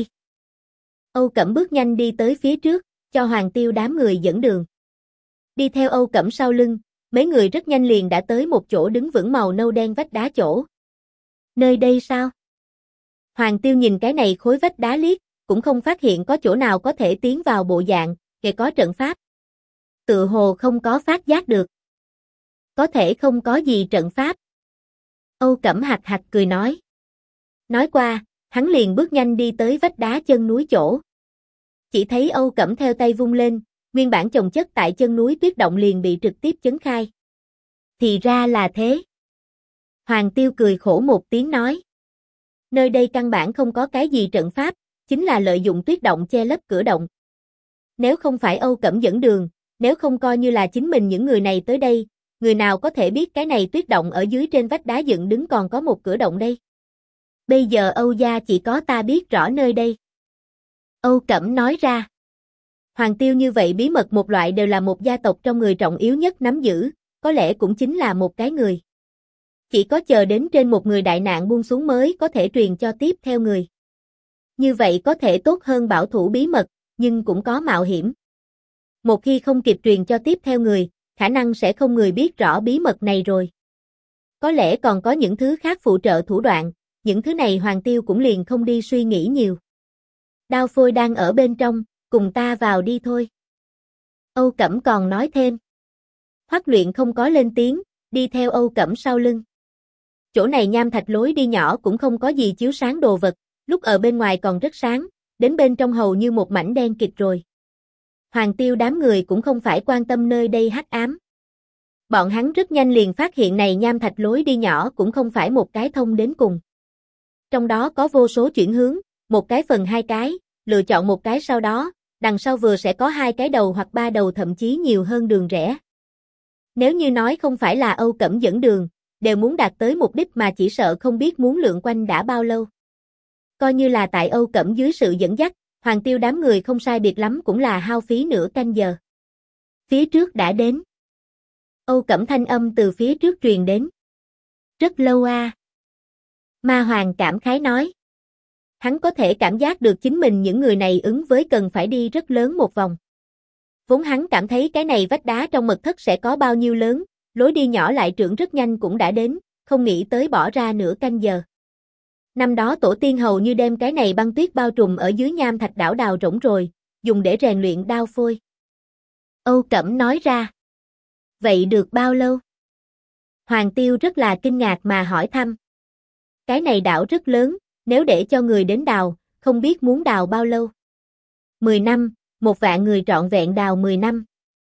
Speaker 1: Âu Cẩm bước nhanh đi tới phía trước, cho Hoàng Tiêu đám người dẫn đường. Đi theo Âu Cẩm sau lưng, mấy người rất nhanh liền đã tới một chỗ đứng vững màu nâu đen vách đá chỗ. Nơi đây sao? Hoàng Tiêu nhìn cái này khối vách đá liếc, cũng không phát hiện có chỗ nào có thể tiến vào bộ dạng, kể có trận pháp. Tựa hồ không có phát giác được. Có thể không có gì trận pháp. Âu Cẩm hạc hạc cười nói. Nói qua, hắn liền bước nhanh đi tới vách đá chân núi chỗ. Chỉ thấy Âu Cẩm theo tay vung lên, nguyên bản chồng chất tại chân núi tuyết động liền bị trực tiếp chấn khai. Thì ra là thế. Hoàng Tiêu cười khổ một tiếng nói. Nơi đây căn bản không có cái gì trận pháp, chính là lợi dụng tuyết động che lấp cửa động. Nếu không phải Âu Cẩm dẫn đường, nếu không coi như là chính mình những người này tới đây, người nào có thể biết cái này tuyết động ở dưới trên vách đá dựng đứng còn có một cửa động đây. Bây giờ Âu gia chỉ có ta biết rõ nơi đây. Âu Cẩm nói ra. Hoàng Tiêu như vậy bí mật một loại đều là một gia tộc trong người trọng yếu nhất nắm giữ, có lẽ cũng chính là một cái người. Chỉ có chờ đến trên một người đại nạn buông xuống mới có thể truyền cho tiếp theo người. Như vậy có thể tốt hơn bảo thủ bí mật, nhưng cũng có mạo hiểm. Một khi không kịp truyền cho tiếp theo người, khả năng sẽ không người biết rõ bí mật này rồi. Có lẽ còn có những thứ khác phụ trợ thủ đoạn, những thứ này Hoàng Tiêu cũng liền không đi suy nghĩ nhiều. Đao Phôi đang ở bên trong, cùng ta vào đi thôi. Âu Cẩm còn nói thêm. Hoắc Luyện không có lên tiếng, đi theo Âu Cẩm sau lưng. Chỗ này nham thạch lối đi nhỏ cũng không có gì chiếu sáng đồ vật, lúc ở bên ngoài còn rất sáng, đến bên trong hầu như một mảnh đen kịt rồi. Hoàng Tiêu đám người cũng không phải quan tâm nơi đây hắc ám. Bọn hắn rất nhanh liền phát hiện này nham thạch lối đi nhỏ cũng không phải một cái thông đến cùng. Trong đó có vô số chuyển hướng, một cái phần hai cái, lựa chọn một cái sau đó, đằng sau vừa sẽ có hai cái đầu hoặc ba đầu thậm chí nhiều hơn đường rẽ. Nếu như nói không phải là Âu Cẩm dẫn đường, đều muốn đạt tới mục đích mà chỉ sợ không biết muốn lượn quanh đã bao lâu. Coi như là tại Âu Cẩm dưới sự dẫn dắt, Hoàng Tiêu đám người không sai biệt lắm cũng là hao phí nửa canh giờ. Phía trước đã đến. Âu Cẩm thanh âm từ phía trước truyền đến. Rất lâu a. Ma Hoàng cảm khái nói. Hắn có thể cảm giác được chính mình những người này ứng với cần phải đi rất lớn một vòng. Vốn hắn cảm thấy cái này vách đá trong mật thất sẽ có bao nhiêu lớn, lối đi nhỏ lại trưởng rất nhanh cũng đã đến, không nghĩ tới bỏ ra nửa canh giờ. Năm đó tổ tiên hầu như đem cái này băng tuyết bao trùm ở dưới nham thạch đảo đào rỗng rồi, dùng để rèn luyện đao phôi. Âu Cẩm nói ra. Vậy được bao lâu? Hoàng Tiêu rất là kinh ngạc mà hỏi thăm. Cái này đảo rất lớn, nếu để cho người đến đào, không biết muốn đào bao lâu. 10 năm, 1.000.000 người trọn vẹn đào 10 năm.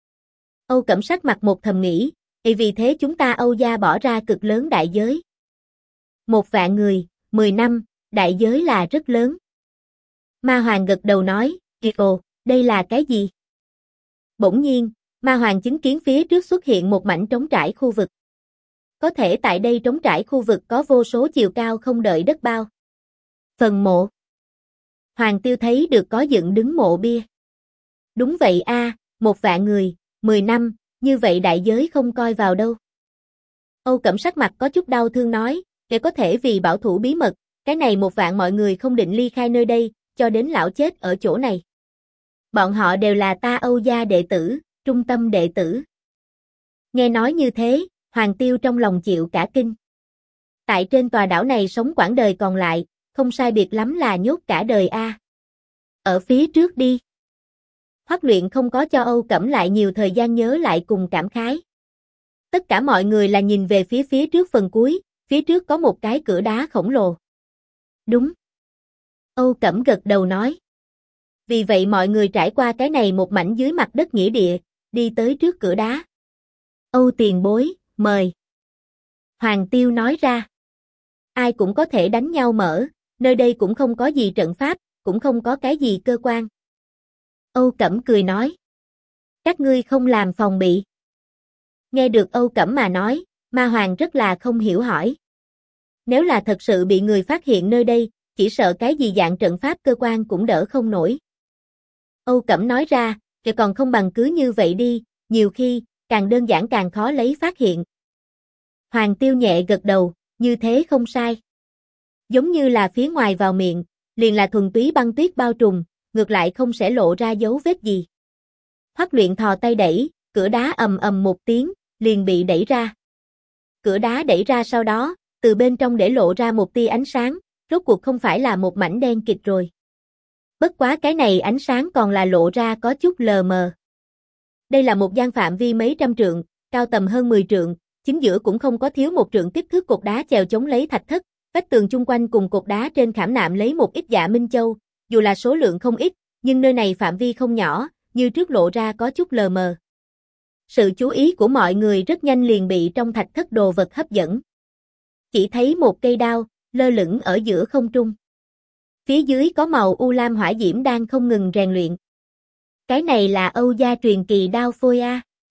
Speaker 1: Âu Cẩm sắc mặt một thầm nghĩ, vì thế chúng ta Âu gia bỏ ra cực lớn đại giới. 1.000.000 người, 10 năm, đại giới là rất lớn. Ma Hoàng gật đầu nói, ồ, đây là cái gì? Bỗng nhiên, Ma Hoàng chứng kiến phía trước xuất hiện một mảnh trống trải khu vực. Có thể tại đây trống trải khu vực có vô số chiều cao không đợi đất bao. Phần mộ. Hoàng Tiêu thấy được có dựng đứng mộ bia. Đúng vậy a, 1.000.000 người, 10 năm, như vậy đại giới không coi vào đâu. Âu Cẩm sắc mặt có chút đau thương nói, để có thể vì bảo thủ bí mật, cái này 1.000.000 mọi người không định ly khai nơi đây, cho đến lão chết ở chỗ này. Bọn họ đều là ta Âu gia đệ tử, trung tâm đệ tử. Nghe nói như thế, Hoàng Tiêu trong lòng chịu cả kinh. Tại trên tòa đảo này sống quãng đời còn lại, không sai biệt lắm là nhốt cả đời a. Ở phía trước đi. Hoắc Luyện không có cho Âu Cẩm lại nhiều thời gian nhớ lại cùng cảm khái. Tất cả mọi người là nhìn về phía trước phần cuối, phía trước có một cái cửa đá khổng lồ. Đúng. Âu Cẩm gật đầu nói. Vì vậy mọi người trải qua cái này một mảnh dưới mặt đất nghĩa địa, đi tới trước cửa đá. Âu tiền bối, mời. Hoàng Tiêu nói ra. Ai cũng có thể đánh nhau mở, nơi đây cũng không có gì trận pháp, cũng không có cái gì cơ quan. Âu Cẩm cười nói. Các ngươi không làm phòng bị. Nghe được Âu Cẩm mà nói, Ma Hoàng rất là không hiểu hỏi. Nếu là thật sự bị người phát hiện nơi đây, chỉ sợ cái gì dạng trận pháp cơ quan cũng đỡ không nổi. Âu Cẩm nói ra, kìa còn không bằng cứ như vậy đi, nhiều khi, càng đơn giản càng khó lấy phát hiện. Hoàng Tiêu nhẹ gật đầu, như thế không sai. Giống như là phía ngoài vào miệng, liền là thuần túy băng tuyết bao trùm, ngược lại không sẽ lộ ra dấu vết gì. Hoắc Luyện thò tay đẩy, cửa đá ầm ầm một tiếng, liền bị đẩy ra. Cửa đá đẩy ra sau đó, từ bên trong để lộ ra một tia ánh sáng, rốt cuộc không phải là một mảnh đen kịt rồi. Bất quá cái này ánh sáng còn là lộ ra có chút lờ mờ. Đây là một gian phạm vi mấy trăm trượng, cao tầm hơn 10 trượng, chính giữa cũng không có thiếu một trượng kích thước cột đá chèo chống lấy thạch thất, vách tường chung quanh cùng cột đá trên khảm nạm lấy một ít dạ minh châu, dù là số lượng không ít, nhưng nơi này phạm vi không nhỏ, như trước lộ ra có chút lờ mờ. Sự chú ý của mọi người rất nhanh liền bị trong thạch thất đồ vật hấp dẫn. Chỉ thấy một cây đao, lơ lửng ở giữa không trung. Phía dưới có màu u lam hỏa diễm đang không ngừng rèn luyện. Cái này là Âu gia truyền kỳ đao phôi a.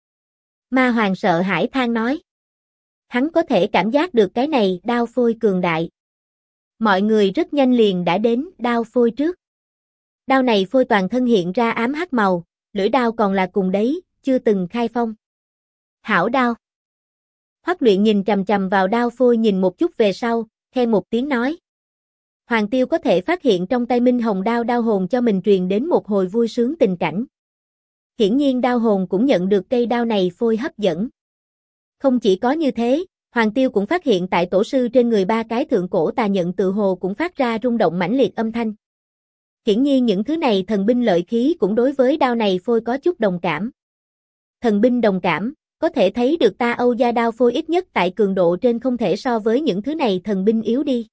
Speaker 1: Ma Hoàng sợ hãi than nói. Hắn có thể cảm giác được cái này đao phôi cường đại. Mọi người rất nhanh liền đã đến đao phôi trước. Đao này phôi toàn thân hiện ra ám hắc màu, lưỡi đao còn là cùng đấy, chưa từng khai phong. Hảo đao. Hoắc Luyện nhìn chằm chằm vào đao phôi nhìn một chút về sau, khen một tiếng nói. Hoàng Tiêu có thể phát hiện trong tay Minh Hồng đao đao hồn cho mình truyền đến một hồi vui sướng tình cảnh. Hiển nhiên đao hồn cũng nhận được cây đao này phôi hấp dẫn. Không chỉ có như thế, Hoàng Tiêu cũng phát hiện tại tổ sư trên người ba cái thượng cổ tà nhận tự hồ cũng phát ra rung động mãnh liệt âm thanh. Hiển nhiên những thứ này thần binh lợi khí cũng đối với đao này phôi có chút đồng cảm. Thần binh đồng cảm, có thể thấy được ta Âu gia đao phôi ít nhất tại cường độ trên không thể so với những thứ này thần binh yếu đi.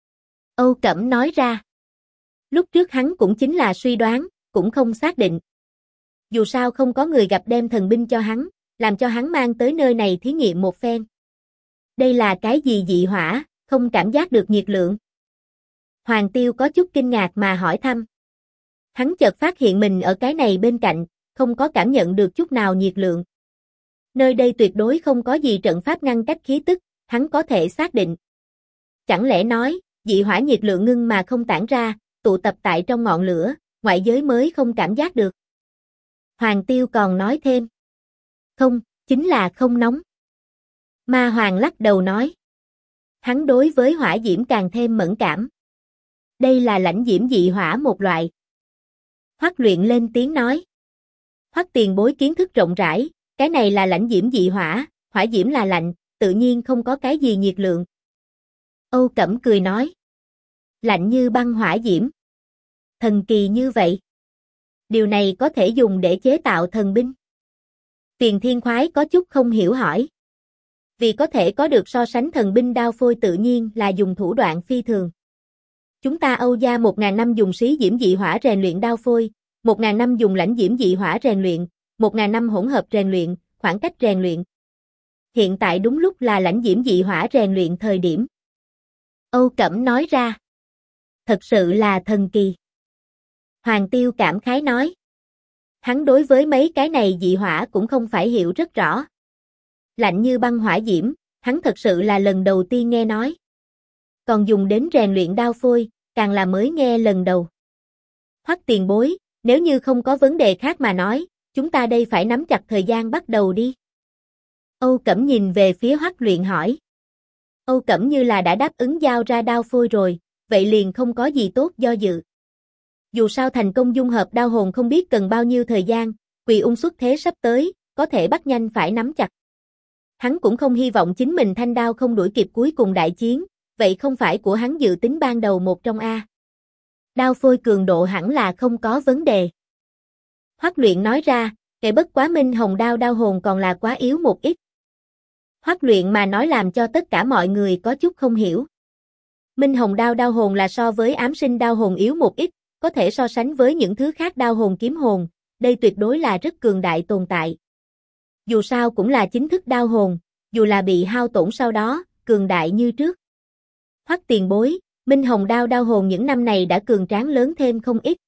Speaker 1: Âu Cẩm nói ra. Lúc trước hắn cũng chính là suy đoán, cũng không xác định. Dù sao không có người gặp đem thần binh cho hắn, làm cho hắn mang tới nơi này thí nghiệm một phen. Đây là cái gì dị hỏa, không cảm giác được nhiệt lượng. Hoàng Tiêu có chút kinh ngạc mà hỏi thăm. Hắn chợt phát hiện mình ở cái này bên cạnh, không có cảm nhận được chút nào nhiệt lượng. Nơi đây tuyệt đối không có gì trận pháp ngăn cách khí tức, hắn có thể xác định. Chẳng lẽ nói, dị hỏa nhiệt lượng ngưng mà không tản ra, tụ tập tại trong ngọn lửa, ngoại giới mới không cảm giác được. Hoàng Tiêu còn nói thêm. Không, chính là không nóng. Ma Hoàng lắc đầu nói. Hắn đối với hỏa diễm càng thêm mẫn cảm. Đây là lãnh diễm dị hỏa một loại. Hoắc Luyện lên tiếng nói. Hoắc tiền bối kiến thức rộng rãi, cái này là lãnh diễm dị hỏa, hỏa diễm là lạnh, tự nhiên không có cái gì nhiệt lượng. Âu Cẩm cười nói. Lạnh như băng hỏa diễm. Thần kỳ như vậy. Điều này có thể dùng để chế tạo thần binh. Tiền Thiên Khoái có chút không hiểu hỏi. Vì có thể có được so sánh thần binh đao phôi tự nhiên là dùng thủ đoạn phi thường. Chúng ta Âu gia 1000 năm dùng xí diễm dị hỏa rèn luyện đao phôi, 1000 năm dùng lãnh diễm dị hỏa rèn luyện, 1000 năm hỗn hợp rèn luyện, khoảng cách rèn luyện. Hiện tại đúng lúc là lãnh diễm dị hỏa rèn luyện thời điểm. Âu Cẩm nói ra. Thật sự là thần kỳ. Hoàng Tiêu cảm khái nói. Hắn đối với mấy cái này dị hỏa cũng không phải hiểu rất rõ. Lạnh như băng hỏa diễm, hắn thật sự là lần đầu tiên nghe nói. Còn dùng đến rèn luyện đao phôi, càng là mới nghe lần đầu. Hoắc tiền bối, nếu như không có vấn đề khác mà nói, chúng ta đây phải nắm chặt thời gian bắt đầu đi. Âu Cẩm nhìn về phía Hoắc Luyện hỏi. Âu Cẩm như là đã đáp ứng giao ra đao phôi rồi, vậy liền không có gì tốt do dự. Dù sao thành công dung hợp đao hồn không biết cần bao nhiêu thời gian, Quỳ Ung xuất thế sắp tới, có thể bắt nhanh phải nắm chặt. Hắn cũng không hy vọng chính mình thanh đao không đuổi kịp cuối cùng đại chiến, vậy không phải của hắn dự tính ban đầu một trong A. Đao phôi cường độ hẳn là không có vấn đề. Hoắc Luyện nói ra, kể bất quá Minh Hồng đao đao hồn còn là quá yếu một ít. Hoắc Luyện mà nói làm cho tất cả mọi người có chút không hiểu. Minh Hồng đao đao hồn là so với ám sinh đao hồn yếu một ít, có thể so sánh với những thứ khác đao hồn kiếm hồn, đây tuyệt đối là rất cường đại tồn tại. Dù sao cũng là chính thức đao hồn, dù là bị hao tổn sau đó, cường đại như trước. Hoắc tiền bối, Minh Hồng đao đao hồn những năm này đã cường tráng lớn thêm không ít.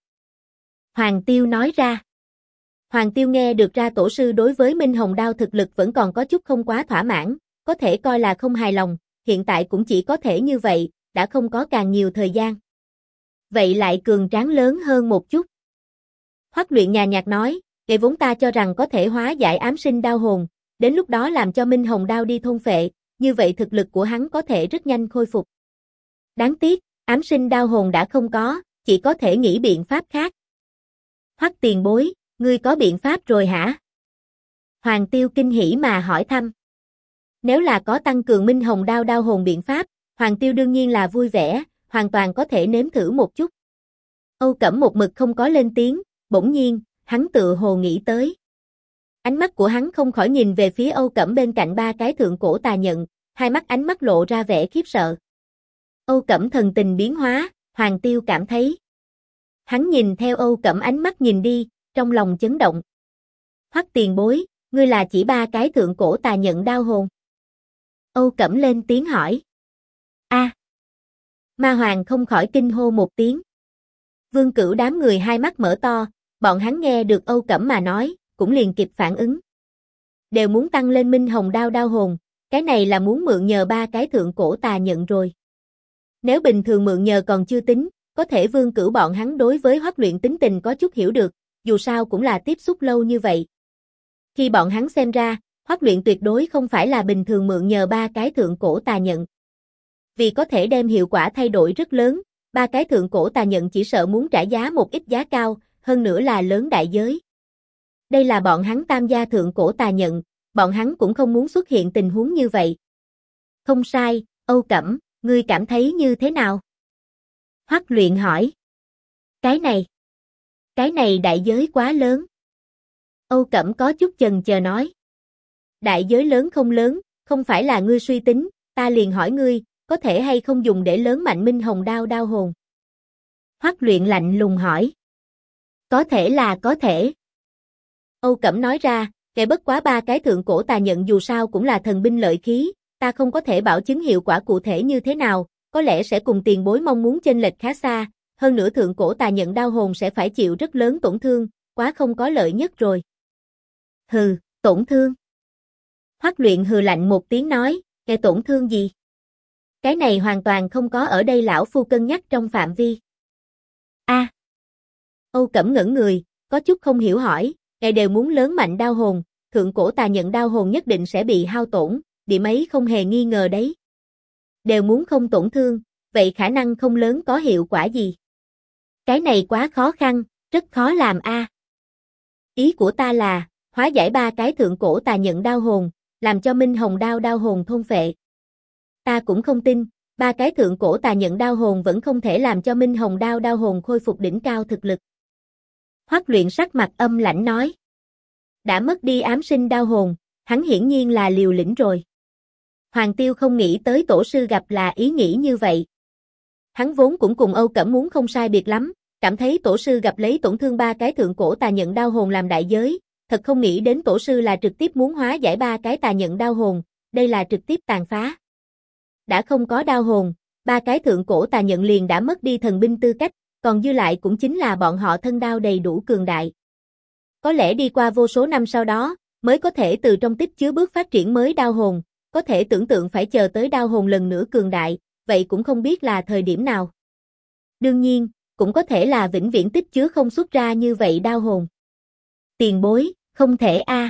Speaker 1: Hoàng Tiêu nói ra. Hoàng Tiêu nghe được ra tổ sư đối với Minh Hồng đao thực lực vẫn còn có chút không quá thỏa mãn, có thể coi là không hài lòng, hiện tại cũng chỉ có thể như vậy, đã không có càng nhiều thời gian. Vậy lại cường tráng lớn hơn một chút. Hoắc Luyện nhàn nhạt nói, ngày vốn ta cho rằng có thể hóa giải ám sinh đao hồn, đến lúc đó làm cho Minh Hồng đao đi thôn phệ, như vậy thực lực của hắn có thể rất nhanh khôi phục. Đáng tiếc, ám sinh đao hồn đã không có, chỉ có thể nghĩ biện pháp khác. Hoắc tiền bối, ngươi có biện pháp rồi hả? Hoàng Tiêu kinh hỉ mà hỏi thăm. Nếu là có tăng cường Minh Hồng đao đao hồn biện pháp, Hoàng Tiêu đương nhiên là vui vẻ, hoàn toàn có thể nếm thử một chút. Âu Cẩm một mực không có lên tiếng, bỗng nhiên, hắn tự hồ nghĩ tới. Ánh mắt của hắn không khỏi nhìn về phía Âu Cẩm bên cạnh ba cái thượng cổ tà nhận, hai mắt ánh mắt lộ ra vẻ khiếp sợ. Âu Cẩm thần tình biến hóa, Hoàng Tiêu cảm thấy. Hắn nhìn theo Âu Cẩm ánh mắt nhìn đi, trong lòng chấn động. Hoắc tiền bối, ngươi là chỉ ba cái thượng cổ tà nhận đao hồn. Âu Cẩm lên tiếng hỏi. A. Ma Hoàng không khỏi kinh hô một tiếng. Vương Cửu đám người hai mắt mở to, bọn hắn nghe được Âu Cẩm mà nói, cũng liền kịp phản ứng. Đều muốn tăng lên Minh Hồng đao đao hồn, cái này là muốn mượn nhờ ba cái thượng cổ tà nhận rồi. Nếu bình thường mượn nhờ còn chưa tính, có thể Vương Cửu bọn hắn đối với Hoắc Luyện tính tình có chút hiểu được, dù sao cũng là tiếp xúc lâu như vậy. Khi bọn hắn xem ra, Hoắc Luyện tuyệt đối không phải là bình thường mượn nhờ ba cái thượng cổ tà nhận. Vì có thể đem hiệu quả thay đổi rất lớn, ba cái thượng cổ tà nhận chỉ sợ muốn trả giá một ít giá cao, hơn nữa là lớn đại giới. Đây là bọn hắn tam gia thượng cổ tà nhận, bọn hắn cũng không muốn xuất hiện tình huống như vậy. Không sai, Âu Cẩm, ngươi cảm thấy như thế nào? Hoắc Luyện hỏi. Cái này đại giới quá lớn. Âu Cẩm có chút chần chờ nói. Đại giới lớn không lớn, không phải là ngươi suy tính, ta liền hỏi ngươi, có thể hay không dùng để lớn mạnh Minh Hồng đao đao hồn? Hoắc Luyện lạnh lùng hỏi. Có thể là có thể. Âu Cẩm nói ra, kể bất quá ba cái thượng cổ tà nhận dù sao cũng là thần binh lợi khí, ta không có thể bảo chứng hiệu quả cụ thể như thế nào, có lẽ sẽ cùng tiền bối mong muốn chênh lệch khá xa, hơn nữa thượng cổ tà nhận đao hồn sẽ phải chịu rất lớn tổn thương, quá không có lợi nhất rồi. Hừ, tổn thương. Hoắc Luyện hừ lạnh một tiếng nói, cái tổn thương gì? Cái này hoàn toàn không có ở đây lão phu cân nhắc trong phạm vi. A. Âu Cẩm ngẩn người, có chút không hiểu hỏi, ngài đều muốn lớn mạnh đao hồn, thượng cổ tà nhận đao hồn nhất định sẽ bị hao tổn, điểm ấy không hề nghi ngờ đấy. Đều muốn không tổn thương, vậy khả năng không lớn có hiệu quả gì. Cái này quá khó khăn, rất khó làm a. Ý của ta là, hóa giải 3 cái thượng cổ tà nhận đao hồn, làm cho Minh Hồng đao hồn thôn phệ. Ta cũng không tin, 3 cái thượng cổ tà nhận đao hồn vẫn không thể làm cho Minh Hồng đao hồn khôi phục đỉnh cao thực lực. Hoắc Luyện sắc mặt âm lãnh nói. Đã mất đi ám sinh đao hồn, hắn hiển nhiên là liều lĩnh rồi. Hoàng Tiêu không nghĩ tới tổ sư gặp là ý nghĩ như vậy. Hắn vốn cũng cùng Âu Cẩm muốn không sai biệt lắm, cảm thấy tổ sư gặp lấy tổn thương 3 cái thượng cổ tà nhận đao hồn làm đại giới, thật không nghĩ đến tổ sư là trực tiếp muốn hóa giải 3 cái tà nhận đao hồn, đây là trực tiếp tàn phá. Đã không có đao hồn, 3 cái thượng cổ tà nhận liền đã mất đi thần binh tư cách, còn dư lại cũng chính là bọn họ thân đao đầy đủ cường đại. Có lẽ đi qua vô số năm sau đó, mới có thể từ trong tích chứa bước phát triển mới đao hồn, có thể tưởng tượng phải chờ tới đao hồn lần nữa cường đại, vậy cũng không biết là thời điểm nào. Đương nhiên, cũng có thể là vĩnh viễn tích chứa không xuất ra như vậy đao hồn. Tiền bối, không thể a.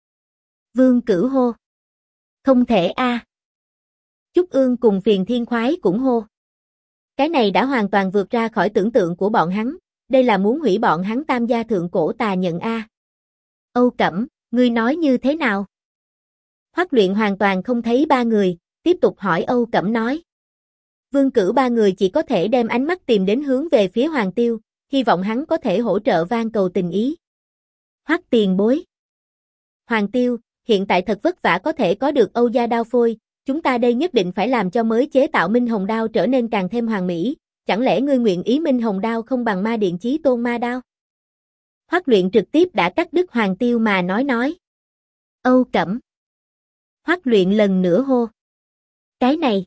Speaker 1: Vương Cửu hô. Không thể a. Trúc Ương cùng Phiền Thiên Khoái cũng hô. Cái này đã hoàn toàn vượt ra khỏi tưởng tượng của bọn hắn, đây là muốn hủy bọn hắn tam gia thượng cổ tà nhận a. Âu Cẩm, ngươi nói như thế nào? Hoắc Luyện hoàn toàn không thấy 3 người, tiếp tục hỏi Âu Cẩm nói. Vương Cửu 3 người chỉ có thể đem ánh mắt tìm đến hướng về phía Hoàng Tiêu, hy vọng hắn có thể hỗ trợ van cầu tình ý. Hoắc tiền bối. Hoàng Tiêu, hiện tại thật vất vả có thể có được Âu gia đao phôi, chúng ta đây nhất định phải làm cho mới chế tạo Minh Hồng đao trở nên càng thêm hoàn mỹ, chẳng lẽ ngươi nguyện ý Minh Hồng đao không bằng Ma Điện Chí Tôn ma đao? Hoắc Luyện trực tiếp đã cắt đứt Hoàng Tiêu mà nói. Âu Cẩm. Hoắc Luyện lần nữa hô. Cái này.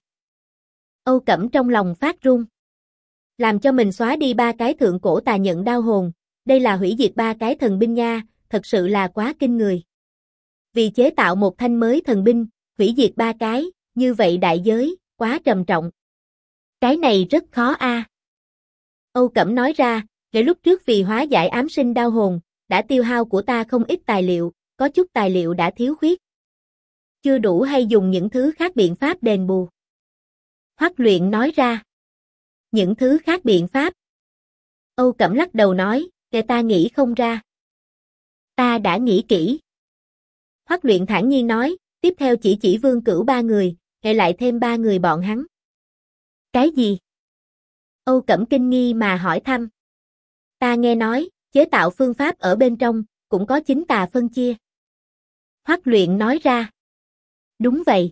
Speaker 1: Âu Cẩm trong lòng phát run. Làm cho mình xóa đi 3 cái thượng cổ tà nhận đao hồn, đây là hủy diệt 3 cái thần binh nha, thật sự là quá kinh người. Vì chế tạo một thanh mới thần binh, hủy diệt 3 cái, như vậy đại giới, quá trầm trọng. Cái này rất khó a. Âu Cẩm nói ra, để lúc trước vì hóa giải ám sinh đao hồn, đã tiêu hao của ta không ít tài liệu, có chút tài liệu đã thiếu khuyết. Chưa đủ hay dùng những thứ khác biện pháp đền bù. Hoắc Luyện nói ra. Những thứ khác biện pháp. Âu Cẩm lắc đầu nói, để ta nghĩ không ra. Ta đã nghĩ kỹ. Hoắc Luyện thản nhiên nói, tiếp theo chỉ Vương Cửu 3 người, hệ lại thêm 3 người bọn hắn. Cái gì? Âu Cẩm kinh nghi mà hỏi thăm. Ta nghe nói, chế tạo phương pháp ở bên trong, cũng có chính tà phân chia. Hoắc Luyện nói ra. Đúng vậy.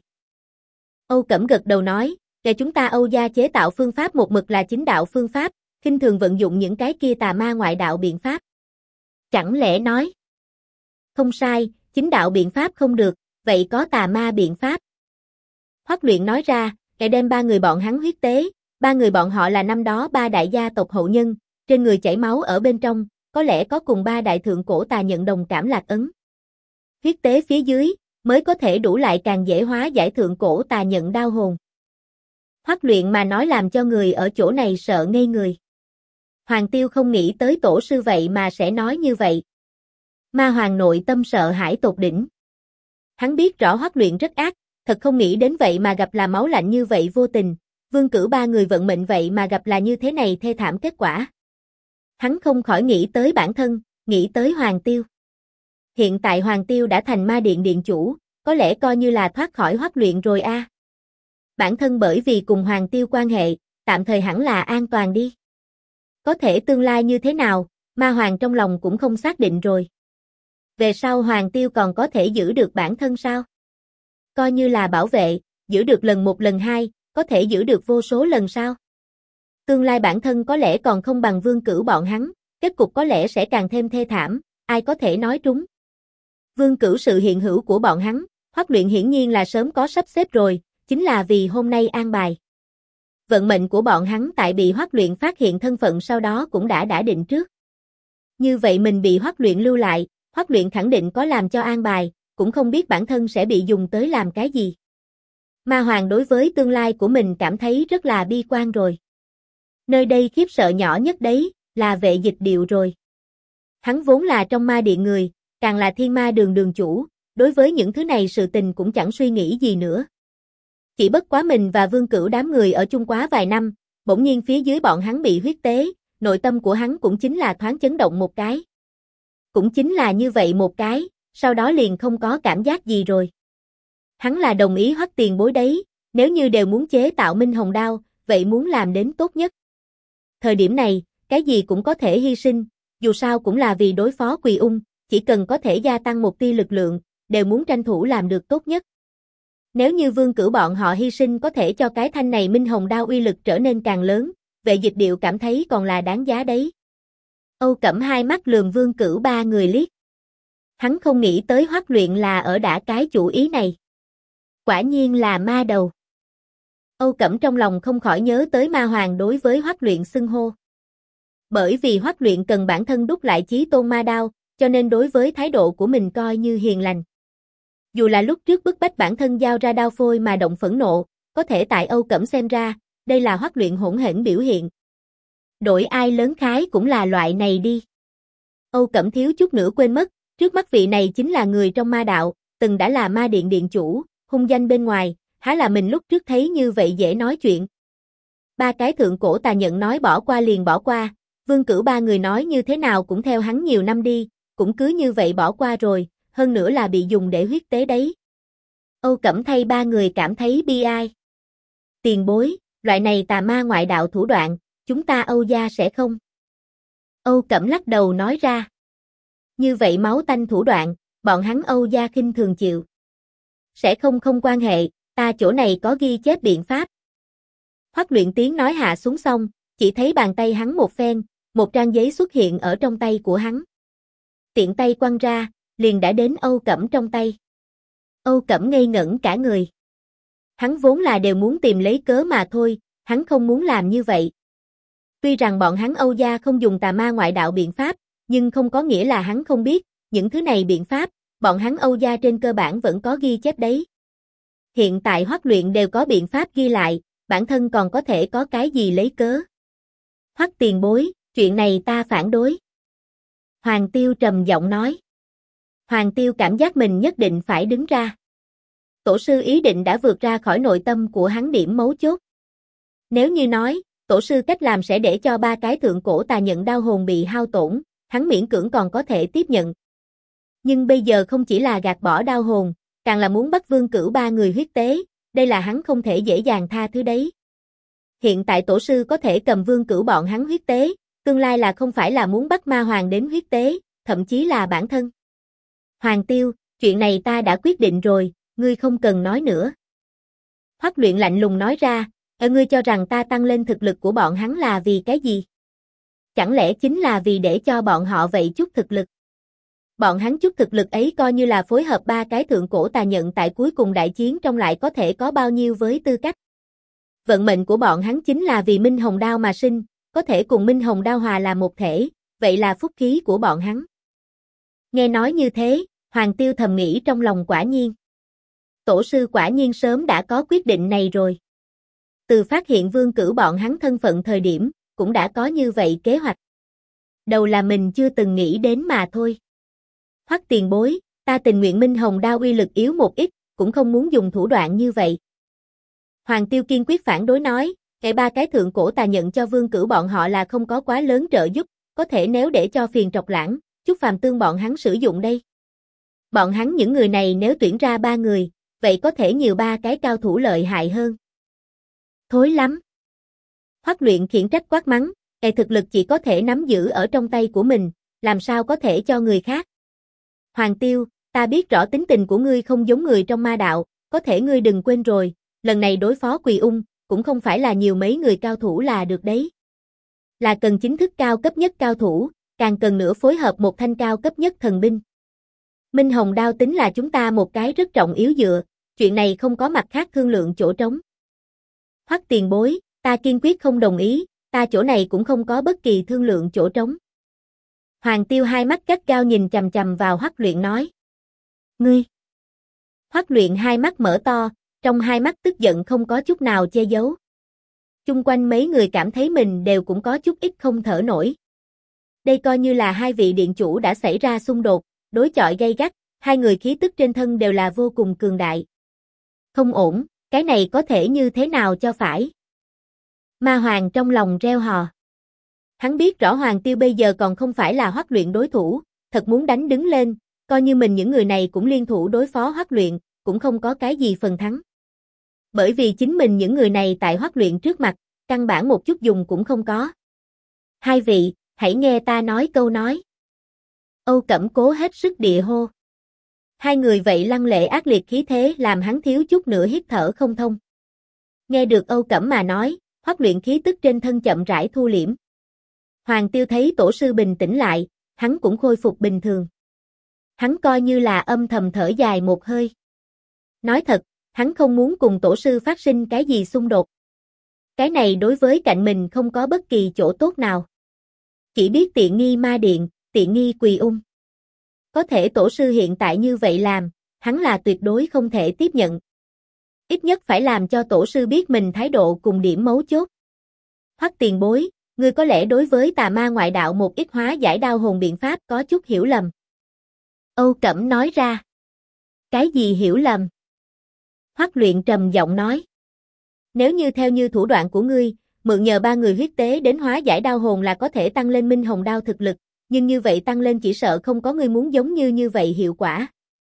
Speaker 1: Âu Cẩm gật đầu nói, để chúng ta Âu gia chế tạo phương pháp một mực là chính đạo phương pháp, khinh thường vận dụng những cái kia tà ma ngoại đạo biện pháp. Chẳng lẽ nói? Không sai, chính đạo biện pháp không được, vậy có tà ma biện pháp. Hoắc Luyện nói ra, kẻ đem 3 người bọn hắn huyết tế, 3 người bọn họ là năm đó 3 đại gia tộc hậu nhân, trên người chảy máu ở bên trong, có lẽ có cùng 3 đại thượng cổ tà nhận đồng cảm lạc ấn. Huyết tế phía dưới, mới có thể đủ lại càng dễ hóa giải thượng cổ tà nhận đao hồn. Hoắc Luyện mà nói làm cho người ở chỗ này sợ ngây người. Hoàng Tiêu không nghĩ tới tổ sư vậy mà sẽ nói như vậy. Ma Hoàng nội tâm sợ hãi tột đỉnh. Hắn biết rõ Hoắc Luyện rất ác, thật không nghĩ đến vậy mà gặp là máu lạnh như vậy vô tình, Vương Cửu 3 người vận mệnh vậy mà gặp là như thế này thê thảm kết quả. Hắn không khỏi nghĩ tới bản thân, nghĩ tới Hoàng Tiêu. Hiện tại Hoàng Tiêu đã thành Ma Điện điện chủ, có lẽ coi như là thoát khỏi Hoắc Luyện rồi a. Bản thân bởi vì cùng Hoàng Tiêu quan hệ, tạm thời hẳn là an toàn đi. Có thể tương lai như thế nào, Ma Hoàng trong lòng cũng không xác định rồi. Về sau Hoàng Tiêu còn có thể giữ được bản thân sao? Coi như là bảo vệ, giữ được lần 1 lần 2, có thể giữ được vô số lần sao? Tương lai bản thân có lẽ còn không bằng Vương Cửu bọn hắn, kết cục có lẽ sẽ càng thêm thê thảm, ai có thể nói trúng. Vương Cửu sự hiện hữu của bọn hắn, Hoắc Luyện hiển nhiên là sớm có sắp xếp rồi, chính là vì hôm nay an bài. Vận mệnh của bọn hắn tại bị Hoắc Luyện phát hiện thân phận sau đó cũng đã định trước. Như vậy mình bị Hoắc Luyện lưu lại, Hoắc Luyện khẳng định có làm cho an bài, cũng không biết bản thân sẽ bị dùng tới làm cái gì. Ma Hoàng đối với tương lai của mình cảm thấy rất là bi quan rồi. Nơi đây khiếp sợ nhỏ nhất đấy, là Vệ Dịch Điệu rồi. Hắn vốn là trong ma điện người, càng là thiên ma đường đường chủ, đối với những thứ này sự tình cũng chẳng suy nghĩ gì nữa. Chỉ bất quá mình và Vương Cửu đám người ở chung quá vài năm, bỗng nhiên phía dưới bọn hắn bị huyết tế, nội tâm của hắn cũng chính là thoáng chấn động một cái. Cũng chính là như vậy một cái, sau đó liền không có cảm giác gì rồi. Hắn là đồng ý Hoắc tiền bối đấy, nếu như đều muốn chế tạo Minh Hồng Đao, vậy muốn làm đến tốt nhất. Thời điểm này, cái gì cũng có thể hy sinh, dù sao cũng là vì đối phó Quỳ Ung, chỉ cần có thể gia tăng một tia lực lượng, đều muốn tranh thủ làm được tốt nhất. Nếu như Vương Cửu bọn họ hy sinh có thể cho cái thanh này Minh Hồng Đao uy lực trở nên càng lớn, Vệ Dịch Điệu cảm thấy còn là đáng giá đấy. Âu Cẩm hai mắt lườm Vương Cửu ba người liếc. Hắn không nghĩ tới Hoắc Luyện là ở đã cái chủ ý này. Quả nhiên là ma đầu. Âu Cẩm trong lòng không khỏi nhớ tới ma hoàng đối với Hoắc Luyện xưng hô. Bởi vì Hoắc Luyện cần bản thân đúc lại chí tôn ma đao, cho nên đối với thái độ của mình coi như hiền lành. Dù là lúc trước bức bách bản thân giao ra đao phôi mà động phẫn nộ, có thể tại Âu Cẩm xem ra, đây là Hoắc Luyện hỗn hển biểu hiện. Đổi ai lớn khái cũng là loại này đi. Âu Cẩm thiếu chút nữa quên mất, trước mắt vị này chính là người trong ma đạo, từng đã là ma điện điện chủ, hung danh bên ngoài, há là mình lúc trước thấy như vậy dễ nói chuyện. Ba cái thượng cổ tà nhận nói bỏ qua liền bỏ qua, Vương Cửu ba người nói như thế nào cũng theo hắn nhiều năm đi, cũng cứ như vậy bỏ qua rồi, hơn nữa là bị dùng để huyết tế đấy. Âu Cẩm thay ba người cảm thấy bi ai. Tiền bối, loại này tà ma ngoại đạo thủ đoạn, chúng ta Âu gia sẽ không. Âu Cẩm lắc đầu nói ra. Như vậy máu tanh thủ đoạn, bọn hắn Âu gia khinh thường chịu. Sẽ không quan hệ, ta chỗ này có ghi chép biện pháp. Hoắc Luyện tiếng nói hạ xuống xong, chỉ thấy bàn tay hắn một phen, một trang giấy xuất hiện ở trong tay của hắn. Tiện tay quăng ra, liền đã đến Âu Cẩm trong tay. Âu Cẩm ngây ngẩn cả người. Hắn vốn là đều muốn tìm lấy cớ mà thôi, hắn không muốn làm như vậy. Tuy rằng bọn hắn Âu gia không dùng tà ma ngoại đạo biện pháp, nhưng không có nghĩa là hắn không biết, những thứ này biện pháp, bọn hắn Âu gia trên cơ bản vẫn có ghi chép đấy. Hiện tại Hoắc Luyện đều có biện pháp ghi lại, bản thân còn có thể có cái gì lấy cớ. Hoắc tiền bối, chuyện này ta phản đối. Hoàng Tiêu trầm giọng nói. Hoàng Tiêu cảm giác mình nhất định phải đứng ra. Tổ sư ý định đã vượt ra khỏi nội tâm của hắn điểm mấu chốt. Nếu như nói, tổ sư cách làm sẽ để cho ba cái thượng cổ tà nhận đao hồn bị hao tổn, hắn miễn cưỡng còn có thể tiếp nhận. Nhưng bây giờ không chỉ là gạt bỏ đao hồn, càng là muốn bắt Vương Cửu ba người huyết tế, đây là hắn không thể dễ dàng tha thứ đấy. Hiện tại tổ sư có thể cầm Vương Cửu bọn hắn huyết tế, tương lai là không phải là muốn bắt ma hoàng đến huyết tế, thậm chí là bản thân. Hoàng Tiêu, chuyện này ta đã quyết định rồi, ngươi không cần nói nữa. Hoắc Luyện lạnh lùng nói ra, ngươi cho rằng ta tăng lên thực lực của bọn hắn là vì cái gì? Chẳng lẽ chính là vì để cho bọn họ vậy chút thực lực? Bọn hắn chút thực lực ấy coi như là phối hợp ba cái thượng cổ tà nhận tại cuối cùng đại chiến trong lại có thể có bao nhiêu với tư cách? Vận mệnh của bọn hắn chính là vì Minh Hồng Đao mà sinh, có thể cùng Minh Hồng Đao hòa là một thể, vậy là phúc khí của bọn hắn. Nghe nói như thế, Hoàng Tiêu thầm nghĩ trong lòng quả nhiên. Tổ sư quả nhiên sớm đã có quyết định này rồi. Từ phát hiện Vương Cửu bọn hắn thân phận thời điểm, cũng đã có như vậy kế hoạch. Đầu là mình chưa từng nghĩ đến mà thôi. Hoắc tiền bối, ta tình nguyện Minh Hồng Đao uy lực yếu một ít, cũng không muốn dùng thủ đoạn như vậy. Hoàng Tiêu kiên quyết phản đối nói, cái ba cái thượng cổ tà nhận cho Vương Cửu bọn họ là không có quá lớn trợ giúp, có thể nếu để cho phiền trọc lãng, Chúc Phàm Tương bọn hắn sử dụng đây. Bọn hắn những người này nếu tuyển ra ba người, vậy có thể nhiều ba cái cao thủ lợi hại hơn. Thối lắm. Hoắc Luyện khiển trách quát mắng, cái thực lực chỉ có thể nắm giữ ở trong tay của mình, làm sao có thể cho người khác. Hoàng Tiêu, ta biết rõ tính tình của ngươi không giống người trong ma đạo, có thể ngươi đừng quên rồi, lần này đối phó Quỳ Ung, cũng không phải là nhiều mấy người cao thủ là được đấy. Là cần chính thức cao cấp nhất cao thủ, càng cần nữa phối hợp một thanh cao cấp nhất thần binh. Minh Hồng Đao tính là chúng ta một cái rất trọng yếu dựa, chuyện này không có mặt khác thương lượng chỗ trống. Hoắc tiền bối, ta kiên quyết không đồng ý, ta chỗ này cũng không có bất kỳ thương lượng chỗ trống. Hoàng Tiêu hai mắt gắt gao nhìn chằm chằm vào Hoắc Luyện nói. Ngươi! Hoắc Luyện hai mắt mở to, trong hai mắt tức giận không có chút nào che giấu. Chung quanh mấy người cảm thấy mình đều cũng có chút ít không thở nổi. Đây coi như là hai vị điện chủ đã xảy ra xung đột, đối chọi gay gắt, hai người khí tức trên thân đều là vô cùng cường đại. Không ổn, cái này có thể như thế nào cho phải? Ma Hoàng trong lòng reo hò. Hắn biết rõ Hoàng Tiêu bây giờ còn không phải là Hoắc Luyện đối thủ, thật muốn đánh đứng lên, coi như mình những người này cũng liên thủ đối phó Hoắc Luyện, cũng không có cái gì phần thắng. Bởi vì chính mình những người này tại Hoắc Luyện trước mặt, căn bản một chút dùng cũng không có. Hai vị, hãy nghe ta nói câu nói. Âu Cẩm cố hết sức địa hô. Hai người vậy lăng lệ ác liệt khí thế làm hắn thiếu chút nữa hít thở không thông. Nghe được Âu Cẩm mà nói, Hoắc Luyện khí tức trên thân chậm rãi thu liễm. Hoàng Tiêu thấy tổ sư bình tĩnh lại, hắn cũng khôi phục bình thường. Hắn coi như là âm thầm thở dài một hơi. Nói thật, hắn không muốn cùng tổ sư phát sinh cái gì xung đột. Cái này đối với cạnh mình không có bất kỳ chỗ tốt nào. Chỉ biết tiện nghi ma điện, tiện nghi Quỳ Ung. Có thể tổ sư hiện tại như vậy làm, hắn là tuyệt đối không thể tiếp nhận. Ít nhất phải làm cho tổ sư biết mình thái độ cùng điểm mấu chốt. Hoắc tiền bối, ngươi có lẽ đối với tà ma ngoại đạo một ít hóa giải đao hồn biện pháp có chút hiểu lầm. Âu Cẩm nói ra. Cái gì hiểu lầm? Hoắc Luyện trầm giọng nói. Nếu như theo như thủ đoạn của ngươi, mượn nhờ ba người huyết tế đến hóa giải đao hồn là có thể tăng lên Minh Hồng đao thực lực, nhưng như vậy tăng lên chỉ sợ không có ngươi muốn giống như vậy hiệu quả.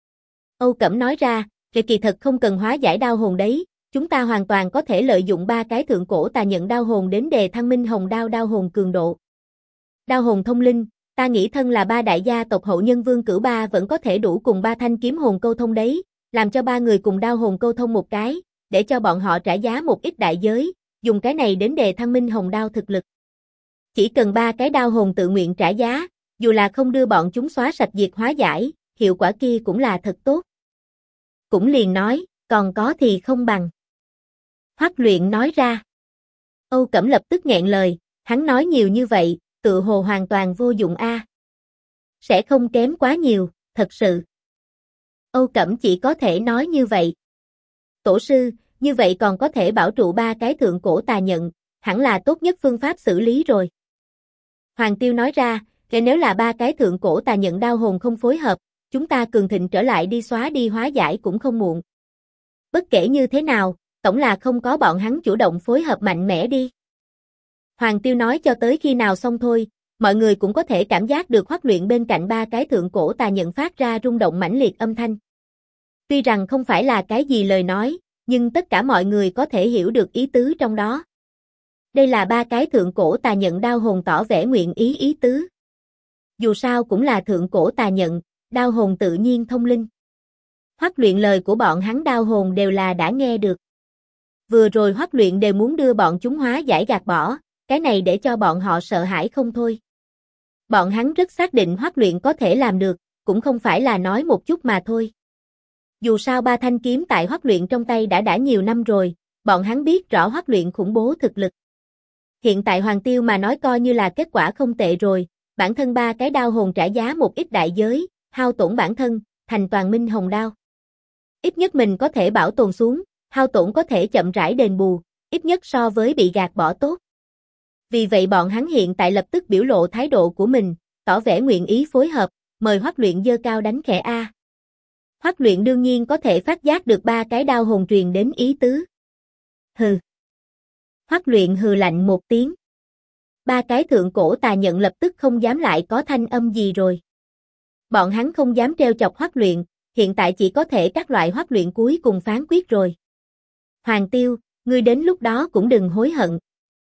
Speaker 1: Âu Cẩm nói ra, kỳ thật không cần hóa giải đao hồn đấy, chúng ta hoàn toàn có thể lợi dụng ba cái thượng cổ tà nhận đao hồn đến đề thăng Minh Hồng đao đao hồn cường độ. Đao hồn thông linh, ta nghĩ thân là ba đại gia tộc hậu nhân Vương Cửu Ba vẫn có thể đủ cùng ba thanh kiếm hồn câu thông đấy, làm cho ba người cùng đao hồn câu thông một cái, để cho bọn họ trả giá một ít đại giới, dùng cái này đến đề thăng Minh Hồng đao thực lực. Chỉ cần ba cái đao hồn tự nguyện trả giá, dù là không đưa bọn chúng xóa sạch diệt hóa giải, hiệu quả kia cũng là thật tốt. Cũng liền nói, còn có thì không bằng. Hoắc Luyện nói ra. Âu Cẩm lập tức nghẹn lời, hắn nói nhiều như vậy, tự hồ hoàn toàn vô dụng a. Sẽ không kém quá nhiều, thật sự. Âu Cẩm chỉ có thể nói như vậy. Tổ sư, như vậy còn có thể bảo trụ ba cái thượng cổ tà nhận, hẳn là tốt nhất phương pháp xử lý rồi. Hoàng Tiêu nói ra, nếu là ba cái thượng cổ tà nhận đao hồn không phối hợp, chúng ta cường thịnh trở lại đi xóa đi hóa giải cũng không muộn. Bất kể như thế nào, tổng là không có bọn hắn chủ động phối hợp mạnh mẽ đi. Hoàng Tiêu nói cho tới khi nào xong thôi, mọi người cũng có thể cảm giác được Hoắc Luyện bên cạnh ba cái thượng cổ tà nhận phát ra rung động mãnh liệt âm thanh. Tuy rằng không phải là cái gì lời nói, nhưng tất cả mọi người có thể hiểu được ý tứ trong đó. Đây là ba cái thượng cổ tà nhận đao hồn tỏ vẻ nguyện ý tứ. Dù sao cũng là thượng cổ tà nhận, đao hồn tự nhiên thông linh. Hoắc Luyện lời của bọn hắn đao hồn đều là đã nghe được. Vừa rồi Hoắc Luyện đều muốn đưa bọn chúng hóa giải gạt bỏ, cái này để cho bọn họ sợ hãi không thôi. Bọn hắn rất xác định Hoắc Luyện có thể làm được, cũng không phải là nói một chút mà thôi. Dù sao ba thanh kiếm tại Hoắc Luyện trong tay đã nhiều năm rồi, bọn hắn biết rõ Hoắc Luyện khủng bố thực lực. Hiện tại Hoàng Tiêu mà nói coi như là kết quả không tệ rồi, bản thân ba cái đao hồn trả giá một ít đại giới, hao tổn bản thân, thành toàn Minh Hồng đao. Ít nhất mình có thể bảo tồn xuống, hao tổn có thể chậm rãi đền bù, ít nhất so với bị gạt bỏ tốt. Vì vậy bọn hắn hiện tại lập tức biểu lộ thái độ của mình, tỏ vẻ nguyện ý phối hợp, mời Hoắc Luyện giơ cao đánh khẽ A. Hoắc Luyện đương nhiên có thể phát giác được ba cái đao hồn truyền đến ý tứ. Hừ. Hoắc Luyện hừ lạnh một tiếng. Ba cái thượng cổ tà nhận lập tức không dám lại có thanh âm gì rồi. Bọn hắn không dám trêu chọc Hoắc Luyện, hiện tại chỉ có thể các loại Hoắc Luyện cuối cùng phán quyết rồi. Hoàng Tiêu, ngươi đến lúc đó cũng đừng hối hận.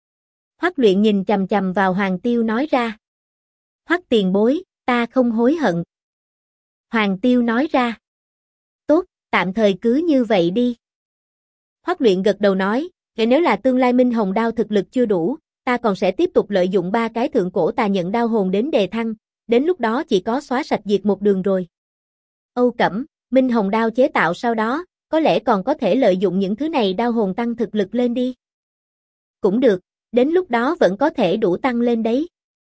Speaker 1: Hoắc Luyện nhìn chằm chằm vào Hoàng Tiêu nói ra. Hoắc tiền bối, ta không hối hận. Hoàng Tiêu nói ra. Tốt, tạm thời cứ như vậy đi. Hoắc Luyện gật đầu nói, nếu là tương lai Minh Hồng đao thực lực chưa đủ, ta còn sẽ tiếp tục lợi dụng ba cái thượng cổ tà nhận đao hồn đến đề thăng, đến lúc đó chỉ có xóa sạch diệt một đường rồi. Âu Cẩm, Minh Hồng đao chế tạo sau đó, có lẽ còn có thể lợi dụng những thứ này đao hồn tăng thực lực lên đi. Cũng được, đến lúc đó vẫn có thể đủ tăng lên đấy.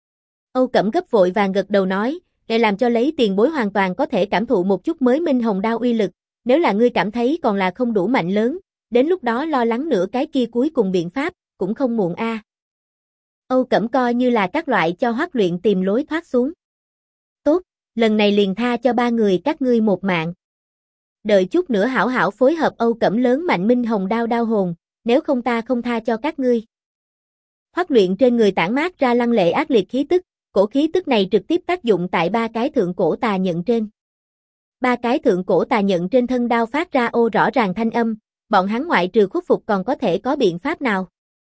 Speaker 1: Âu Cẩm gấp vội vàng gật đầu nói, để làm cho lấy tiền bối hoàn toàn có thể cảm thụ một chút mới Minh Hồng đao uy lực, nếu là ngươi cảm thấy còn là không đủ mạnh lớn, đến lúc đó lo lắng nữa cái kia cuối cùng biện pháp, cũng không muộn a. Âu Cẩm coi như là các loại cho Hoắc Luyện tìm lối thoát xuống. Tốt, lần này liền tha cho ba người các ngươi một mạng. Đợi chút nữa hảo hảo phối hợp Âu Cẩm lớn mạnh minh hồng đao đao hồn, nếu không ta không tha cho các ngươi. Hoắc Luyện trên người tản mát ra lăng lệ ác liệt khí tức, cổ khí tức này trực tiếp tác dụng tại ba cái thượng cổ tà nhận trên. Ba cái thượng cổ tà nhận trên thân đao phát ra ô rõ ràng thanh âm, bọn hắn ngoại trừ khuất phục còn có thể có biện pháp nào?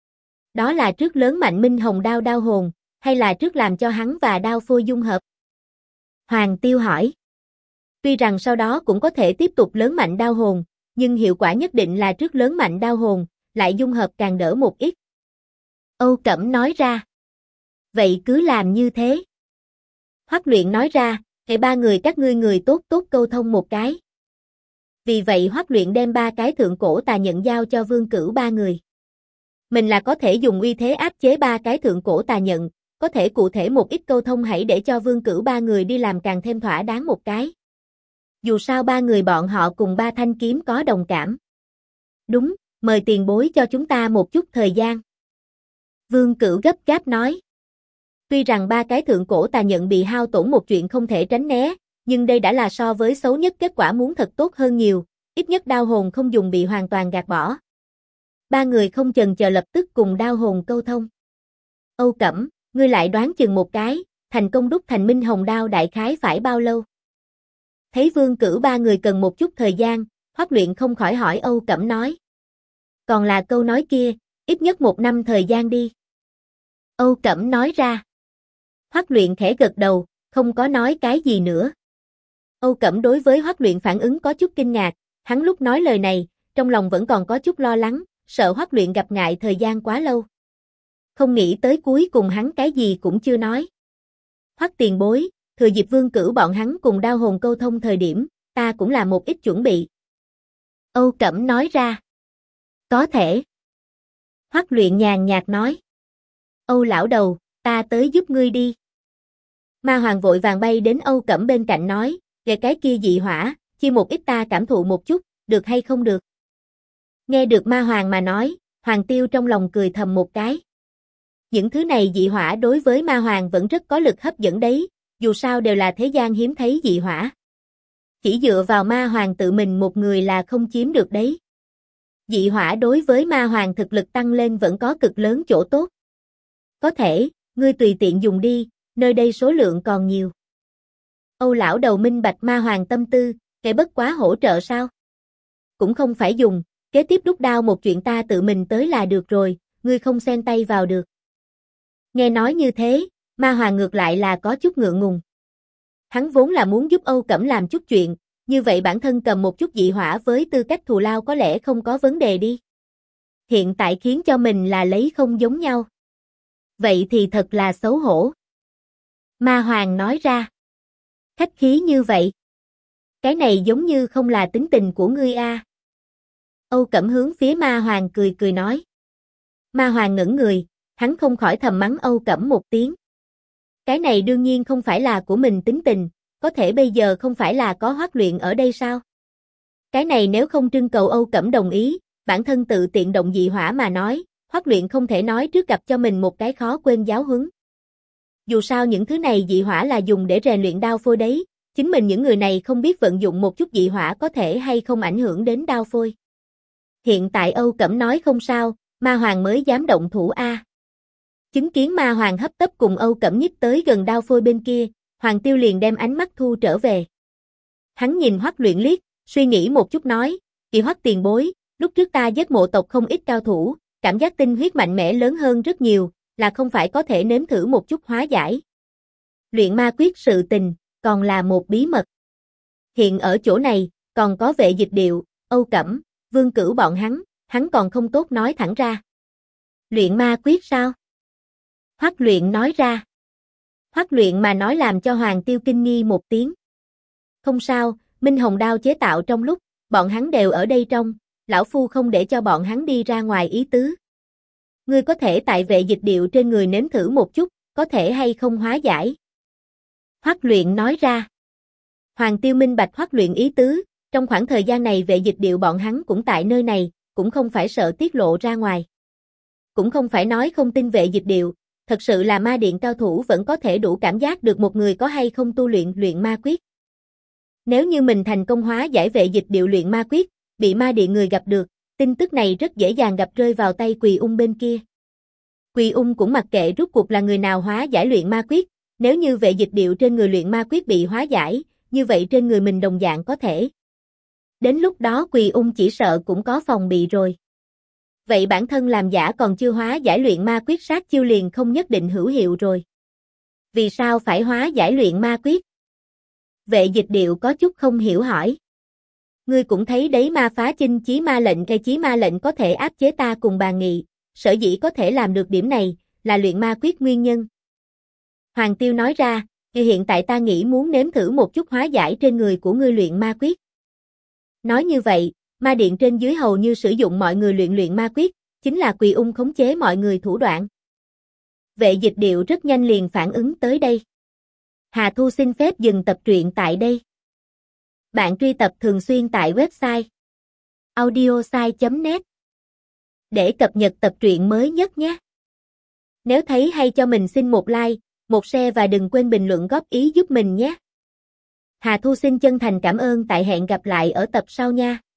Speaker 1: Đó là trước lớn mạnh minh hồng đao đao hồn, hay là trước làm cho hắn và đao phôi dung hợp? Hoàng Tiêu hỏi. Tuy rằng sau đó cũng có thể tiếp tục lớn mạnh đao hồn, nhưng hiệu quả nhất định là trước lớn mạnh đao hồn, lại dung hợp càng đỡ một ít. Âu Cẩm nói ra. Vậy cứ làm như thế. Hoắc Luyện nói ra, hãy ba người các ngươi người tốt tốt câu thông một cái. Vì vậy Hoắc Luyện đem ba cái thượng cổ tà nhận giao cho Vương Cửu ba người. Mình là có thể dùng uy thế áp chế ba cái thượng cổ tà nhận, có thể cụ thể một ít câu thông hãy để cho Vương Cửu ba người đi làm càng thêm thỏa đáng một cái. Dù sao ba người bọn họ cùng ba thanh kiếm có đồng cảm. Đúng, mời tiền bối cho chúng ta một chút thời gian. Vương Cửu gấp gáp nói. Tuy rằng ba cái thượng cổ tà nhận bị hao tổn một chuyện không thể tránh né, nhưng đây đã là so với xấu nhất kết quả muốn thật tốt hơn nhiều, ít nhất đao hồn không dùng bị hoàn toàn gạt bỏ. Ba người không chần chờ lập tức cùng đao hồn câu thông. Âu Cẩm, ngươi lại đoán chừng một cái, thành công đúc thành minh hồng đao đại khái phải bao lâu? Thấy Vương Cửu ba người cần một chút thời gian, Hoắc Luyện không khỏi hỏi Âu Cẩm nói. Còn là câu nói kia, ít nhất 1 năm thời gian đi. Âu Cẩm nói ra. Hoắc Luyện khẽ gật đầu, không có nói cái gì nữa. Âu Cẩm đối với Hoắc Luyện phản ứng có chút kinh ngạc, hắn lúc nói lời này, trong lòng vẫn còn có chút lo lắng, sợ Hoắc Luyện gặp ngại thời gian quá lâu. Không nghĩ tới cuối cùng hắn cái gì cũng chưa nói. Hoắc tiền bối, thừa dịp Vương Cửu bọn hắn cùng đao hồn câu thông thời điểm, ta cũng làm một ít chuẩn bị. Âu Cẩm nói ra. Có thể. Hoắc Luyện nhàn nhạt nói. Âu lão đầu, ta tới giúp ngươi đi. Ma Hoàng vội vàng bay đến Âu Cẩm bên cạnh nói, về cái kia dị hỏa, chia một ít ta cảm thụ một chút, được hay không được. Nghe được Ma Hoàng mà nói, Hoàng Tiêu trong lòng cười thầm một cái. Những thứ này dị hỏa đối với Ma Hoàng vẫn rất có lực hấp dẫn đấy, dù sao đều là thế gian hiếm thấy dị hỏa. Chỉ dựa vào Ma Hoàng tự mình một người là không chiếm được đấy. Dị hỏa đối với Ma Hoàng thực lực tăng lên vẫn có cực lớn chỗ tốt. Có thể, ngươi tùy tiện dùng đi, nơi đây số lượng còn nhiều. Âu lão đầu minh bạch Ma Hoàng tâm tư, kẻ bất quá hỗ trợ sao? Cũng không phải dùng, kế tiếp đúc đao một chuyện ta tự mình tới là được rồi, ngươi không xen tay vào được. Nghe nói như thế, Ma Hoàng ngược lại là có chút ngượng ngùng. Hắn vốn là muốn giúp Âu Cẩm làm chút chuyện, như vậy bản thân cầm một chút dị hỏa với tư cách thù lao có lẽ không có vấn đề đi. Hiện tại khiến cho mình là lấy không giống nhau. Vậy thì thật là xấu hổ. Ma Hoàng nói ra. Khách khí như vậy. Cái này giống như không là tính tình của ngươi a. Âu Cẩm hướng phía Ma Hoàng cười cười nói. Ma Hoàng ngẩn người, hắn không khỏi thầm mắng Âu Cẩm một tiếng. Cái này đương nhiên không phải là của mình tính tình, có thể bây giờ không phải là có Hoắc Luyện ở đây sao? Cái này nếu không trưng cầu Âu Cẩm đồng ý, bản thân tự tiện động dị hỏa mà nói, Hoắc Luyện không thể nói trước gặp cho mình một cái khó quên giáo huấn. Dù sao những thứ này dị hỏa là dùng để rèn luyện đao phôi đấy, chính mình những người này không biết vận dụng một chút dị hỏa có thể hay không ảnh hưởng đến đao phôi. Hiện tại Âu Cẩm nói không sao, Ma Hoàng mới dám động thủ a. Chứng kiến Ma Hoàng hấp tấp cùng Âu Cẩm nhích tới gần đao phôi bên kia, Hoàng Tiêu liền đem ánh mắt thu trở về. Hắn nhìn Hoắc Luyện liếc, suy nghĩ một chút nói, kỳ Hoắc tiền bối, lúc trước ta giết mộ tộc không ít cao thủ, cảm giác tinh huyết mạnh mẽ lớn hơn rất nhiều, là không phải có thể nếm thử một chút hóa giải. Luyện ma quyết sự tình, còn là một bí mật. Hiện ở chỗ này, còn có Vệ Dịch Điệu, Âu Cẩm, Vương Cửu bọn hắn còn không tốt nói thẳng ra. Luyện ma quyết sao? Hoắc Luyện nói ra. Hoắc Luyện mà nói làm cho Hoàng Tiêu kinh nghi một tiếng. Không sao, Minh Hồng đao chế tạo trong lúc, bọn hắn đều ở đây trong, lão phu không để cho bọn hắn đi ra ngoài ý tứ. Ngươi có thể tại Vệ Dịch Điệu trên người nếm thử một chút, có thể hay không hóa giải. Hoắc Luyện nói ra. Hoàng Tiêu minh bạch Hoắc Luyện ý tứ, trong khoảng thời gian này Vệ Dịch Điệu bọn hắn cũng tại nơi này, cũng không phải sợ tiết lộ ra ngoài. Cũng không phải nói không tin Vệ Dịch Điệu, thật sự là ma điện cao thủ vẫn có thể đủ cảm giác được một người có hay không tu luyện ma quyết. Nếu như mình thành công hóa giải vệ dịch điệu luyện ma quyết, bị ma điện người gặp được, tin tức này rất dễ dàng gặp rơi vào tay Quỳ Ung bên kia. Quỳ Ung cũng mặc kệ rốt cuộc là người nào hóa giải luyện ma quyết, nếu như vệ dịch điệu trên người luyện ma quyết bị hóa giải, như vậy trên người mình đồng dạng có thể. Đến lúc đó Quỳ Ung chỉ sợ cũng có phòng bị rồi. Vậy bản thân làm giả còn chưa hóa giải luyện ma quyết sát chiêu liền không nhất định hữu hiệu rồi. Vì sao phải hóa giải luyện ma quyết? Vệ dịch điệu có chút không hiểu hỏi. Ngươi cũng thấy đấy, ma phá chinh chí ma lệnh, cây chí ma lệnh có thể áp chế ta cùng Bàn Nghị, sở dĩ có thể làm được điểm này, là luyện ma quyết nguyên nhân. Hoàng Tiêu nói ra, hiện tại ta nghĩ muốn nếm thử một chút hóa giải trên người của ngươi luyện ma quyết. Nói như vậy, ma điện trên dưới hầu như sử dụng mọi người luyện ma quyết, chính là Quỳ Ung khống chế mọi người thủ đoạn. Vệ dịch điệu rất nhanh liền phản ứng tới đây. Hà Thu xin phép dừng tập truyện tại đây. Bạn truy cập thường xuyên tại website audiosai.net để cập nhật tập truyện mới nhất nhé. Nếu thấy hay cho mình xin một like, một share và đừng quên bình luận góp ý giúp mình nhé. Hà Thu xin chân thành cảm ơn, tại hẹn gặp lại ở tập sau nha.